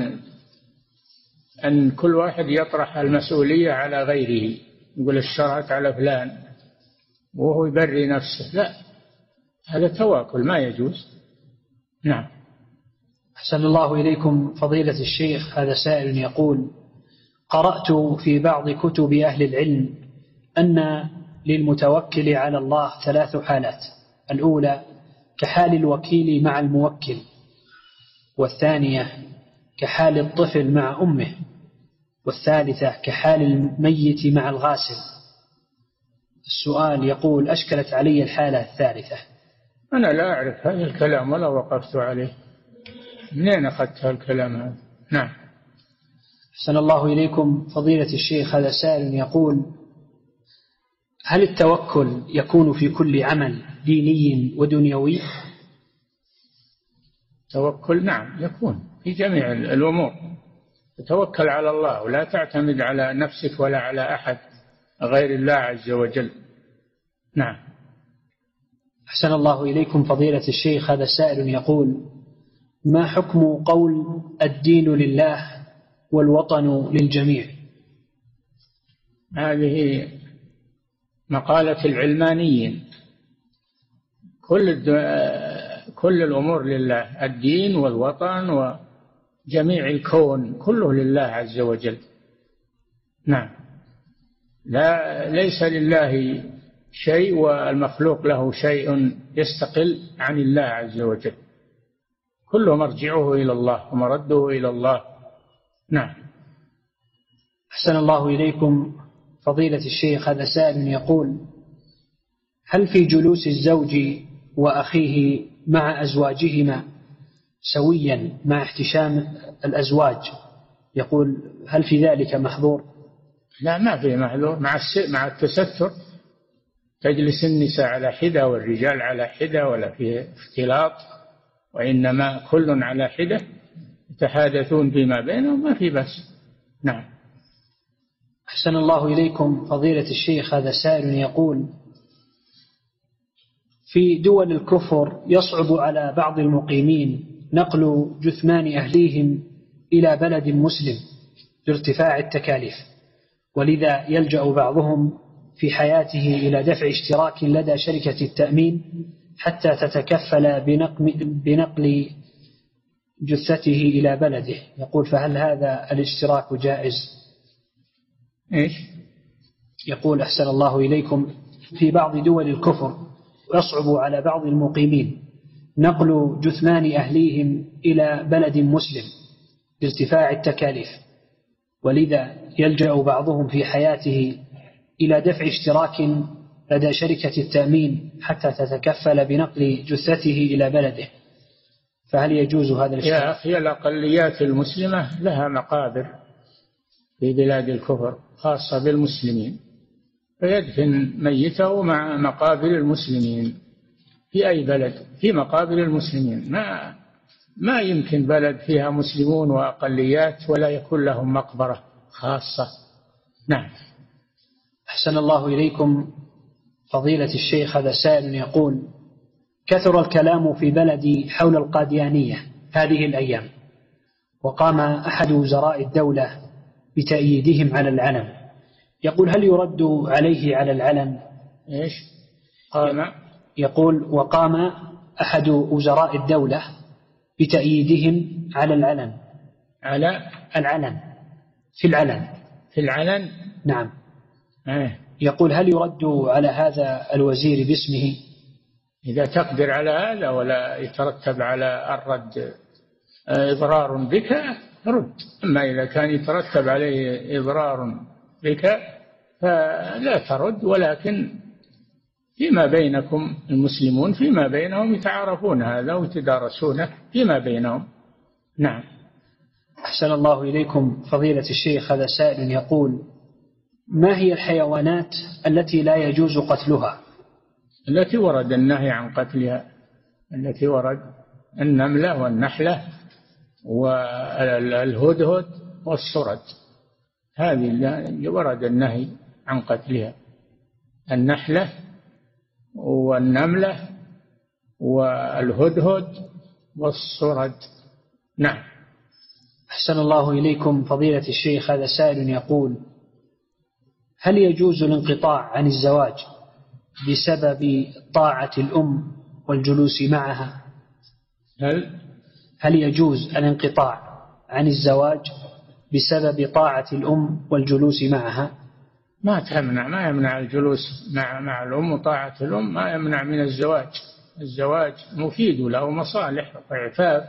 أن كل واحد يطرح المسؤولية على غيره، يقول اشترك على فلان وهو يبري نفسه، لا، هذا تواكل ما يجوز. نعم.
أحسن الله إليكم فضيلة الشيخ. هذا سائل يقول: قرأت في بعض كتب أهل العلم أن للمتوكل على الله 3 حالات: الأولى كحال الوكيل مع الموكل، والثانية كحال الطفل مع أمه، والثالثة كحال الميت مع الغاسل. السؤال يقول: أشكلت علي الحالة الثالثة.
أنا لا أعرف هذا الكلام ولا وقفت عليه، منين أخذت الكلام هذا؟ نعم.
أحسن الله إليكم فضيلة الشيخ. هذا سائل يقول: هل التوكل يكون في كل عمل ديني ودنيوي؟
التوكل نعم يكون في جميع الأمور، تتوكل على الله ولا تعتمد على نفسك ولا على أحد غير الله عز وجل. نعم.
أحسن الله إليكم فضيلة الشيخ. هذا سائل يقول: ما حكم قول الدين لله والوطن للجميع؟
هذه مقالة العلمانيين. كل الأمور لله، الدين والوطن وجميع الكون كله لله عز وجل. نعم. ليس لله شيء والمخلوق له شيء يستقل عن الله عز وجل، كله مرجعه إلى الله ومرده إلى الله. نعم.
أحسن الله إليكم فضيلة الشيخ. هذا سائل يقول: هل في جلوس الزوج وأخيه مع أزواجهما سويا مع احتشام الأزواج، يقول هل في ذلك محظور؟
لا، ما في محظور، مع التستر. تجلس النساء على حدة والرجال على حدة، ولا في اختلاط، وإنما كل على حدة يتحادثون فيما بينهم، ما في بس. نعم.
أحسن الله إليكم فضيلة الشيخ. هذا سائل يقول: في دول الكفر يصعب على بعض المقيمين نقل جثمان أهليهم إلى بلد مسلم لارتفاع التكاليف، ولذا يلجأ بعضهم في حياته إلى دفع اشتراك لدى شركة التأمين حتى تتكفل بنقل جثته إلى بلده. يقول فهل هذا الاشتراك جائز؟
إيش؟
يقول أحسن الله إليكم في بعض دول الكفر يصعب على بعض المقيمين نقل جثمان أهليهم إلى بلد مسلم لارتفاع التكاليف، ولذا يلجأ بعضهم في حياته إلى دفع اشتراك لدى شركة التأمين حتى تتكفل بنقل جثته إلى بلده، فهل يجوز هذا الاشتراك؟
يا أخي الأقليات المسلمة لها مقابر في بلاد الكفر خاصة بالمسلمين، فيدفن ميته مع مقابر المسلمين في أي بلد في مقابر المسلمين. ما يمكن بلد فيها مسلمون وأقليات ولا يكون لهم مقبرة خاصة. نعم.
أحسن الله إليكم فضيلة الشيخ، هذا سائل يقول كثر الكلام في بلدي حول القاديانية هذه الأيام، وقام أحد وزراء الدولة بتأييدهم على العلم، يقول هل يرد عليه على العلم؟
إيش قام؟
يقول وقام أحد وزراء الدولة بتأييدهم على العلن.
على
العلن في العلن.
في العلن.
نعم. يقول هل يرد على هذا الوزير باسمه؟
إذا تقدر على هذا ولا يترتب على الرد إضرار بك رد، أما إذا كان يترتب عليه إضرار بك فلا ترد، ولكن فيما بينكم المسلمون فيما بينهم يتعارفون هذا ويتدارسونه فيما بينهم. نعم.
أحسن الله إليكم فضيلة الشيخ، هذا سائل يقول ما هي الحيوانات التي لا يجوز قتلها؟
التي ورد النهي عن قتلها، التي ورد النملة والنحلة والهدهد والصرد، هذه اللي ورد النهي عن قتلها، النحلة والنملة والهدهد والصرد. نعم.
أحسن الله إليكم فضيلة الشيخ، هذا سائل يقول هل يجوز الانقطاع عن الزواج بسبب طاعة الأم والجلوس معها؟ هل يجوز الانقطاع عن الزواج بسبب طاعة الأم والجلوس معها؟
ما يمنع الجلوس مع الأم وطاعة الأم، ما يمنع من الزواج. الزواج مفيد له مصالح وعفاف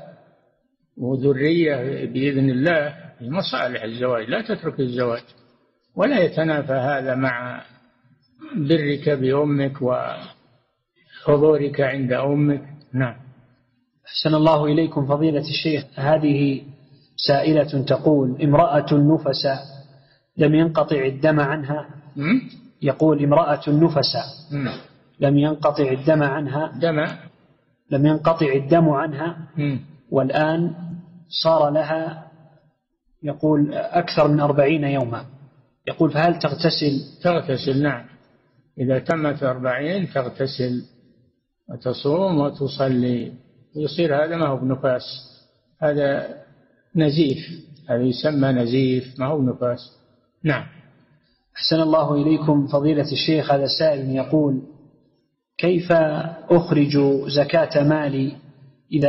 وذرية بإذن الله، مصالح الزواج، لا تترك الزواج، ولا يتنافى هذا مع برك بأمك وحضورك عند أمك. نعم.
أحسن الله إليكم فضيلة الشيخ، هذه سائلة تقول امرأة نفساء لم ينقطع الدم عنها. يقول امرأة نفساء لم ينقطع الدم عنها، لم ينقطع الدم عنها والآن صار لها يقول أكثر من 40 يوما، يقول فهل تغتسل؟
تغتسل، نعم، إذا تمت 40 تغتسل وتصوم وتصلي، ويصير هذا ما هو بنفاس، هذا نزيف، هذا يسمى نزيف ما هو نفاس. نعم.
أحسن الله إليكم فضيلة الشيخ، هذا سائل يقول كيف أخرج زكاة مالي إذا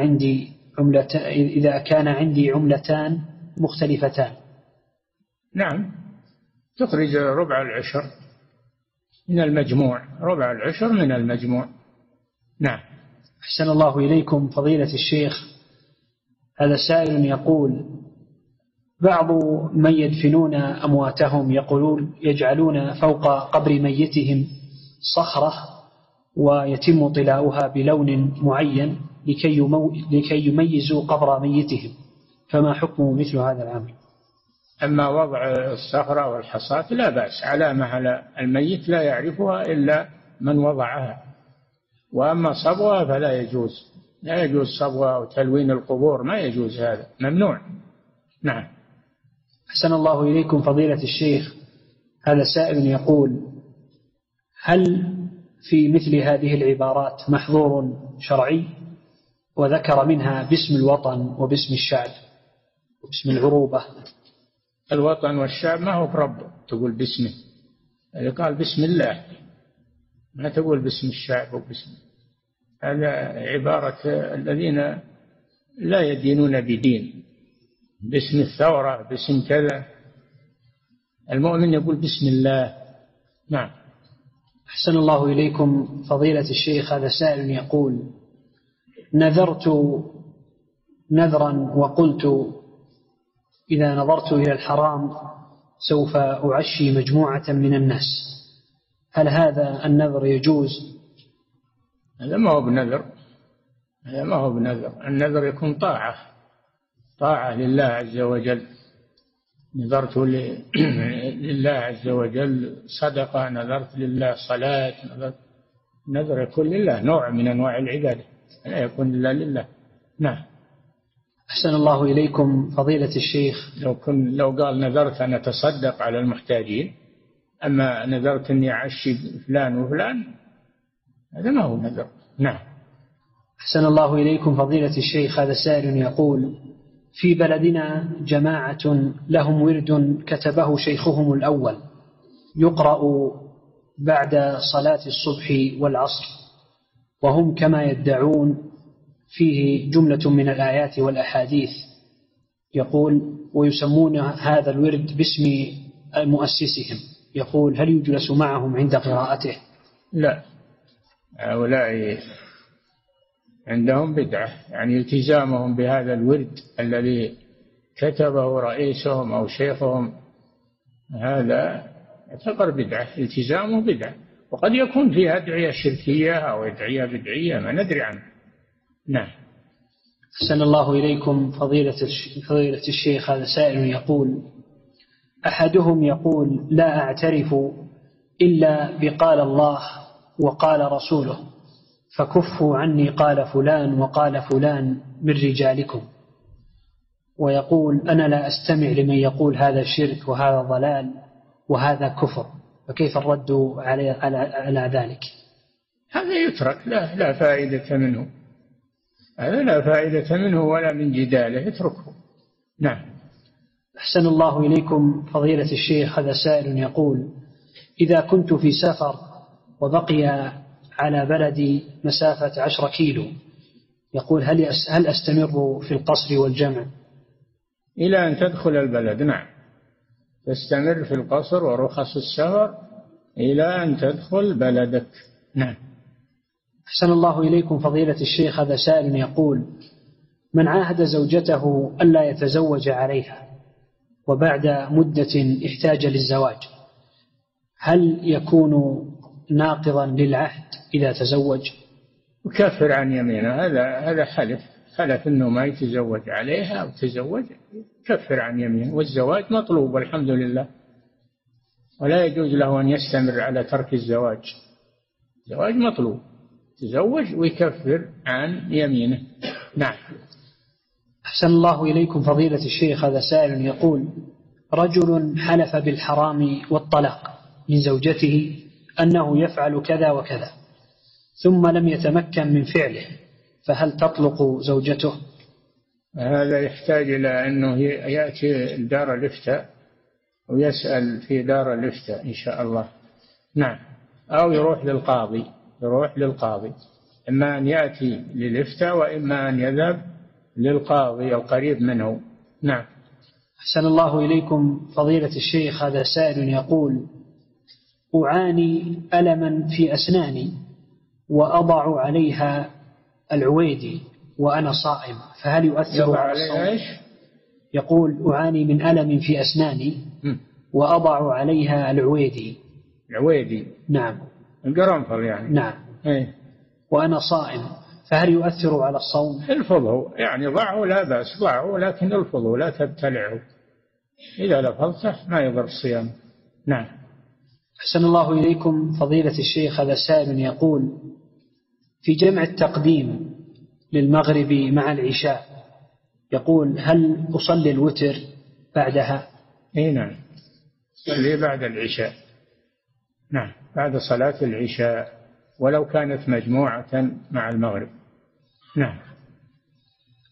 كان عندي عملتان مختلفتان؟
نعم، تخرج ربع العشر من المجموع، ربع العشر من المجموع. نعم.
أحسن الله إليكم فضيلة الشيخ، هذا سائل يقول بعض من يدفنون أمواتهم يجعلون فوق قبر ميتهم صخرة ويتم طلاؤها بلون معين لكي يميزوا قبر ميتهم، فما حكم مثل هذا العمل؟
أما وضع الصخرة والحصاة لا بأس، علامة على الميت لا يعرفها إلا من وضعها، وأما صبغها فلا يجوز، لا يجوز صبغها وتلوين القبور، ما يجوز، هذا ممنوع. نعم.
أحسن الله إليكم فضيلة الشيخ، هذا سائل يقول هل في مثل هذه العبارات محظور شرعي؟ وذكر منها باسم الوطن وباسم الشعب وباسم العروبة.
الوطن والشعب ما هو برب تقول باسمه، اللي قال بسم الله، ما تقول باسم الشعب وباسم، هذا عبارة الذين لا يدينون بدين، باسم الثورة باسم كذا. المؤمن يقول بسم الله. نعم.
أحسن الله إليكم فضيلة الشيخ، هذا سائل يقول: نذرت نذرا وقلت إذا نظرت إلى الحرام سوف أعشي مجموعة من الناس، هل هذا النذر يجوز؟
هذا ما هو بنذر، هذا ما هو بنذر. النذر يكون طاعة لله عز وجل. نذرت لله عز وجل صدقة، نذرت لله صلاة، نذر يكون لله، نوع من أنواع العبادة، لا يكون إلا لله. نعم.
أحسن الله إليكم فضيلة الشيخ،
لو قال نذرت أن أتصدق على المحتاجين، أما نذرت أني أعشي فلان وفلان، هذا ما هو نذر. نعم.
أحسن الله إليكم فضيلة الشيخ، هذا سائل يقول: في بلدنا جماعة لهم ورد كتبه شيخهم الأول يقرأ بعد صلاة الصبح والعصر، وهم كما يدعون فيه جملة من الآيات والأحاديث، يقول ويسمون هذا الورد باسم مؤسسهم، يقول هل يجلس معهم عند قراءته؟
لا، هؤلاء عندهم بدعة، يعني التزامهم بهذا الورد الذي كتبه رئيسهم أو شيخهم، هذا يعتبر بدعة، التزامه بدعة، وقد يكون فيها أدعية شركية أو أدعية بدعية ما ندري عنه. نعم.
أحسن الله إليكم فضيلة الشيخ، هذا سائل يقول: أحدهم يقول لا أعترف إلا بقال الله وقال رسوله، فكفوا عني قال فلان وقال فلان من رجالكم، ويقول أنا لا أستمع لمن يقول هذا شرك وهذا ضلال وهذا كفر، فكيف الرد على ذلك؟
هذا يترك، لا فائدة منه، هذا لا فائدة منه ولا من جداله، اتركه. نعم.
أحسن الله إليكم فضيلة الشيخ، هذا سائل يقول: إذا كنت في سفر وبقي على بلدي مسافة 10 كيلو، يقول هل أستمر في القصر والجمع؟
إلى أن تدخل البلد. نعم، تستمر في القصر ورخص السفر إلى أن تدخل بلدك. نعم.
أحسن الله إليكم فضيلة الشيخ، هذا سائل يقول: من عاهد زوجته ألا يتزوج عليها وبعد مدة احتاج للزواج، هل يكون ناقضا للعهد إذا تزوج؟
وكفر عن يمينه، هذا حلف أنه ما يتزوج عليها أو تزوج، كفر عن يمينه، والزواج مطلوب والحمد لله، ولا يجوز له أن يستمر على ترك الزواج. الزواج مطلوب، تزوج ويكفر عن يمينه. نعم.
أحسن الله إليكم فضيلة الشيخ، هذا سائل يقول: رجل حلف بالحرام والطلاق من زوجته أنه يفعل كذا وكذا ثم لم يتمكن من فعله، فهل تطلق زوجته؟
هذا يحتاج إلى أنه يأتي دار الإفتاء ويسأل في دار الإفتاء إن شاء الله. نعم. أو يروح للقاضي، إما أن يأتي للإفتاء وإما أن يذهب للقاضي القريب منه. نعم.
أحسن الله إليكم فضيلة الشيخ، هذا سائل يقول: أعاني ألما في أسناني وأضع عليها العويدي وأنا صائم، فهل يؤثر على الصوم؟ يقول أعاني من ألم في أسناني وأضع عليها العويدي. نعم.
القرنفل يعني.
نعم. وأنا صائم، فهل يؤثر على الصوم؟
الفظه، يعني ضعه لا بأس، ضعه لكن الفظه لا تبتلعه، إذا لفظته ما يضر الصيام. نعم.
أحسن الله إليكم فضيلة الشيخ، هذا سائل يقول: في جمع التقديم للمغرب مع العشاء، يقول هل أصلي الوتر بعدها؟
نعم، صلي بعد العشاء. نعم، بعد صلاة العشاء ولو كانت مجموعة مع المغرب. نعم.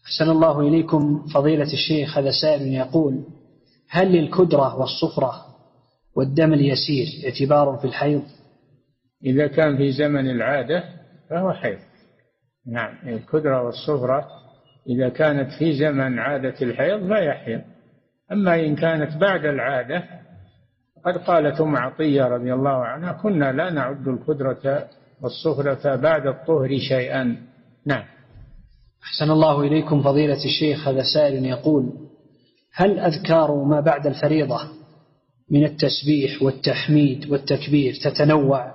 أحسن الله إليكم فضيلة الشيخ، هذا سائل يقول: هل للكدرة والصفرة والدم اليسير اعتبار في الحيض؟
إذا كان في زمن العادة فهو حيض. نعم، الكدرة والصفرة إذا كانت في زمن عادة الحيض لا يحيض. أما إن كانت بعد العادة، قد قالت أم عطية رضي الله عنها: كنا لا نعد الكدرة والصفرة بعد الطهر شيئا. نعم.
أحسن الله إليكم فضيلة الشيخ، هذا سائل يقول: هل أذكار ما بعد الفريضة من التسبيح والتحميد والتكبير تتنوع؟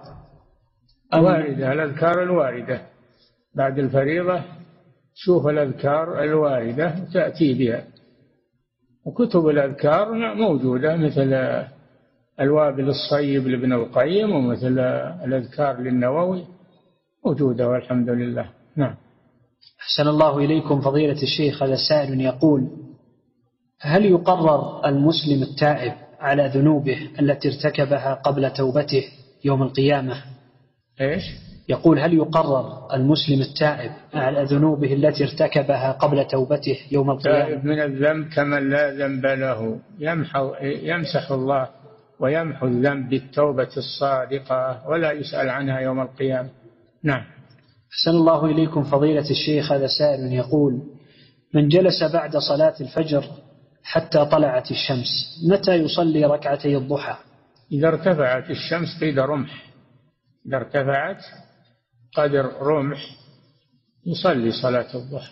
واردة، الأذكار الواردة بعد الفريضة، شوف الأذكار الواردة تأتي بها، وكتب الأذكار موجودة مثل الوابل الصيب لابن القيم، ومثل الأذكار للنووي موجودة والحمد لله. نعم.
أحسن الله إليكم فضيلة الشيخ، هذا سائل يقول: هل يقرر المسلم التائب على ذنوبه التي ارتكبها قبل توبته يوم القيامة؟
إيش؟
يقول: هل يقرر المسلم التائب على ذنوبه التي ارتكبها قبل توبته يوم القيامة؟
تائب من الذنب كمن لا ذنب له، يمسح الله ويمحو الذنب بالتوبة الصادقة ولا يسأل عنها يوم القيامة. نعم.
أحسن الله إليكم فضيلة الشيخ، هذا سائل يقول: من جلس بعد صلاة الفجر حتى طلعت الشمس متى يصلي ركعتي الضحى؟
إذا ارتفعت الشمس قيد رمح، إذا ارتفعت قدر رمح يصلي صلاة الضحى،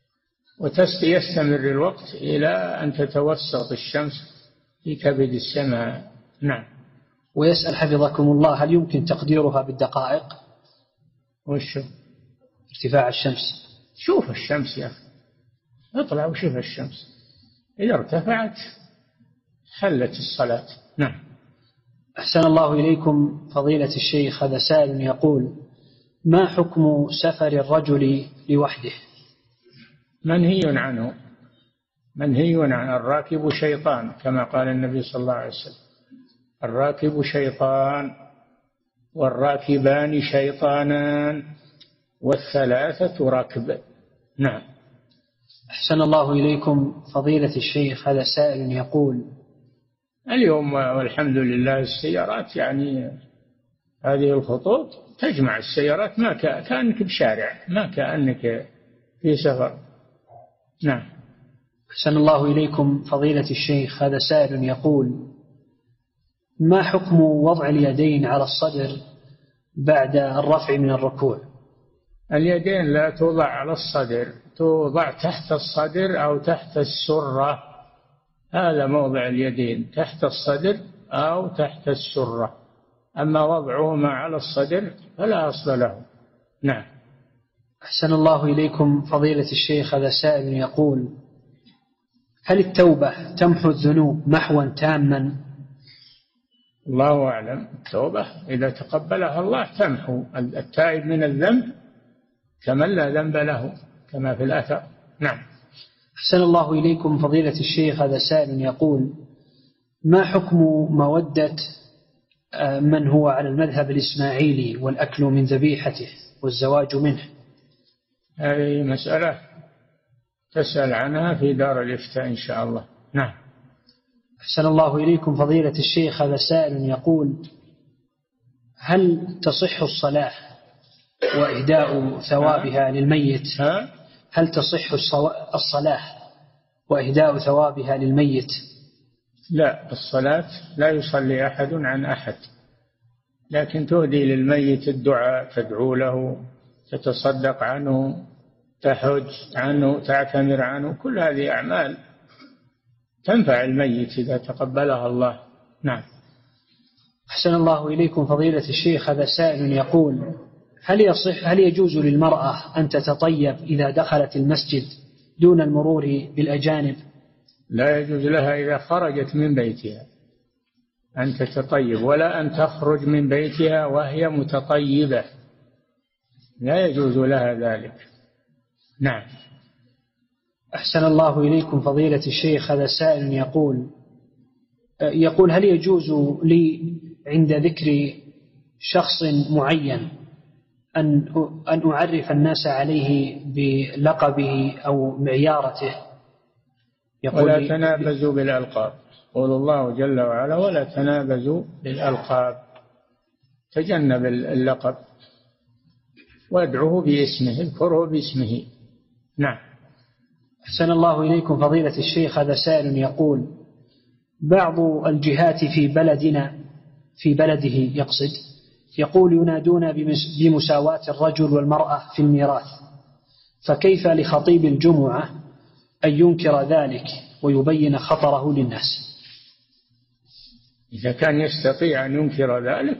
ويستمر الوقت إلى أن تتوسط الشمس في كبد السماء. نعم.
ويسأل حفظكم الله: هل يمكن تقديرها بالدقائق؟
وشو
ارتفاع الشمس؟
شوف الشمس يا أخي، اطلع وشوف الشمس، إذا ارتفعت حلت الصلاة. نعم.
أحسن الله إليكم فضيلة الشيخ، هذا سائل يقول: ما حكم سفر الرجل لوحده؟
منهي عنه، منهي عن الراكب شيطان، كما قال النبي صلى الله عليه وسلم: الراكب شيطان، والراكبان شيطانان، والثلاثة ركب. نعم.
أحسن الله إليكم فضيلة الشيخ، هذا سائل يقول:
اليوم والحمد لله السيارات، يعني هذه الخطوط تجمع السيارات، ما كأنك بشارع، ما كأنك في سفر. نعم.
أحسن الله إليكم فضيلة الشيخ، هذا سائل يقول: ما حكم وضع اليدين على الصدر بعد الرفع من الركوع؟
اليدين لا توضع على الصدر، توضع تحت الصدر أو تحت السرة، هذا موضع اليدين، تحت الصدر أو تحت السرة، أما وضعهما على الصدر فلا أصل له. نعم.
أحسن الله إليكم فضيلة الشيخ، هذا سائل يقول: هل التوبة تمحو الذنوب محوا تاما؟
الله أعلم. التوبة إذا تقبلها الله تمحو التائب من الذنب كمن لا ذنب له، كما في الأثر. نعم.
أحسن الله إليكم فضيلة الشيخ، هذا سائل يقول: ما حكم مودة من هو على المذهب الإسماعيلي والأكل من ذبيحته والزواج منه؟
هذه مسألة تسأل عنها في دار الإفتاء إن شاء الله. نعم.
أحسن الله إليكم فضيلة الشيخ، هذا سائل يقول: هل تصح الصلاة وإهداء ثوابها للميت؟ هل تصح الصلاة وإهداء ثوابها للميت؟
لا، الصلاة لا يصلي أحد عن أحد، لكن تهدي للميت الدعاء، تدعو له، تتصدق عنه، تحج عنه، تعتمر عنه، كل هذه أعمال تنفع الميت إذا تقبلها الله. نعم.
أحسن الله إليكم فضيلة الشيخ، هذا سائل يقول: هل يجوز للمرأة أن تتطيب إذا دخلت المسجد دون المرور بالأجانب؟
لا يجوز لها إذا خرجت من بيتها أن تتطيب، ولا أن تخرج من بيتها وهي متطيبة، لا يجوز لها ذلك. نعم.
أحسن الله إليكم فضيلة الشيخ، هذا سائل يقول: هل يجوز لي عند ذكر شخص معين أن أعرف الناس عليه بلقبه أو معيارته؟
ولا تنابزوا بالألقاب، قول الله جل وعلا: ولا تنابزوا بالألقاب. تجنب اللقب وادعوه باسمه، اذكره باسمه. نعم.
أحسن الله إليكم فضيلة الشيخ. هذا سائل يقول: بعض الجهات في بلدنا، في بلده يقصد، يقول ينادون بمساواة الرجل والمرأة في الميراث، فكيف لخطيب الجمعة أن ينكر ذلك ويبين خطره للناس؟
إذا كان يستطيع أن ينكر ذلك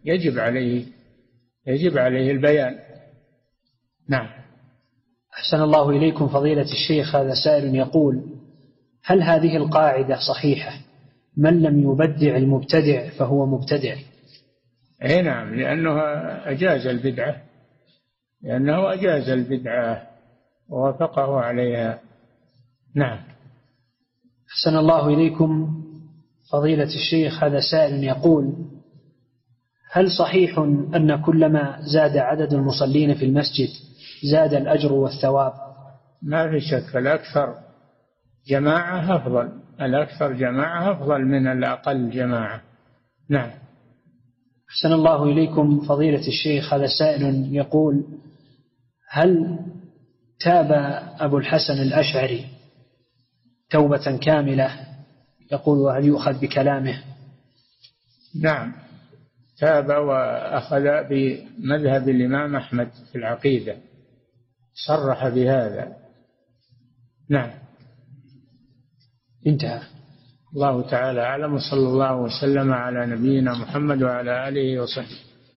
يجب عليه البيان. نعم.
أحسن الله إليكم فضيلة الشيخ. هذا سائل يقول: هل هذه القاعدة صحيحة: من لم يبدع المبتدع فهو مبتدع؟
أي نعم، لأنه أجاز البدعة ووافقه عليها. نعم.
أحسن الله إليكم فضيلة الشيخ. هذا سائل يقول: هل صحيح أن كلما زاد عدد المصلين في المسجد زاد الأجر والثواب؟
ما في شك، الأكثر جماعة أفضل من الأقل جماعة. نعم.
أحسن الله إليكم فضيلة الشيخ. هذا سائل يقول: هل تاب أبو الحسن الأشعري توبة كاملة؟ يقول: وهل يؤخذ بكلامه؟
نعم، تاب وأخذ بمذهب الإمام أحمد في العقيدة، صرح بهذا. نعم.
انتهى.
الله تعالى أعلم، صلى الله وسلم على نبينا محمد وعلى آله وصحبه.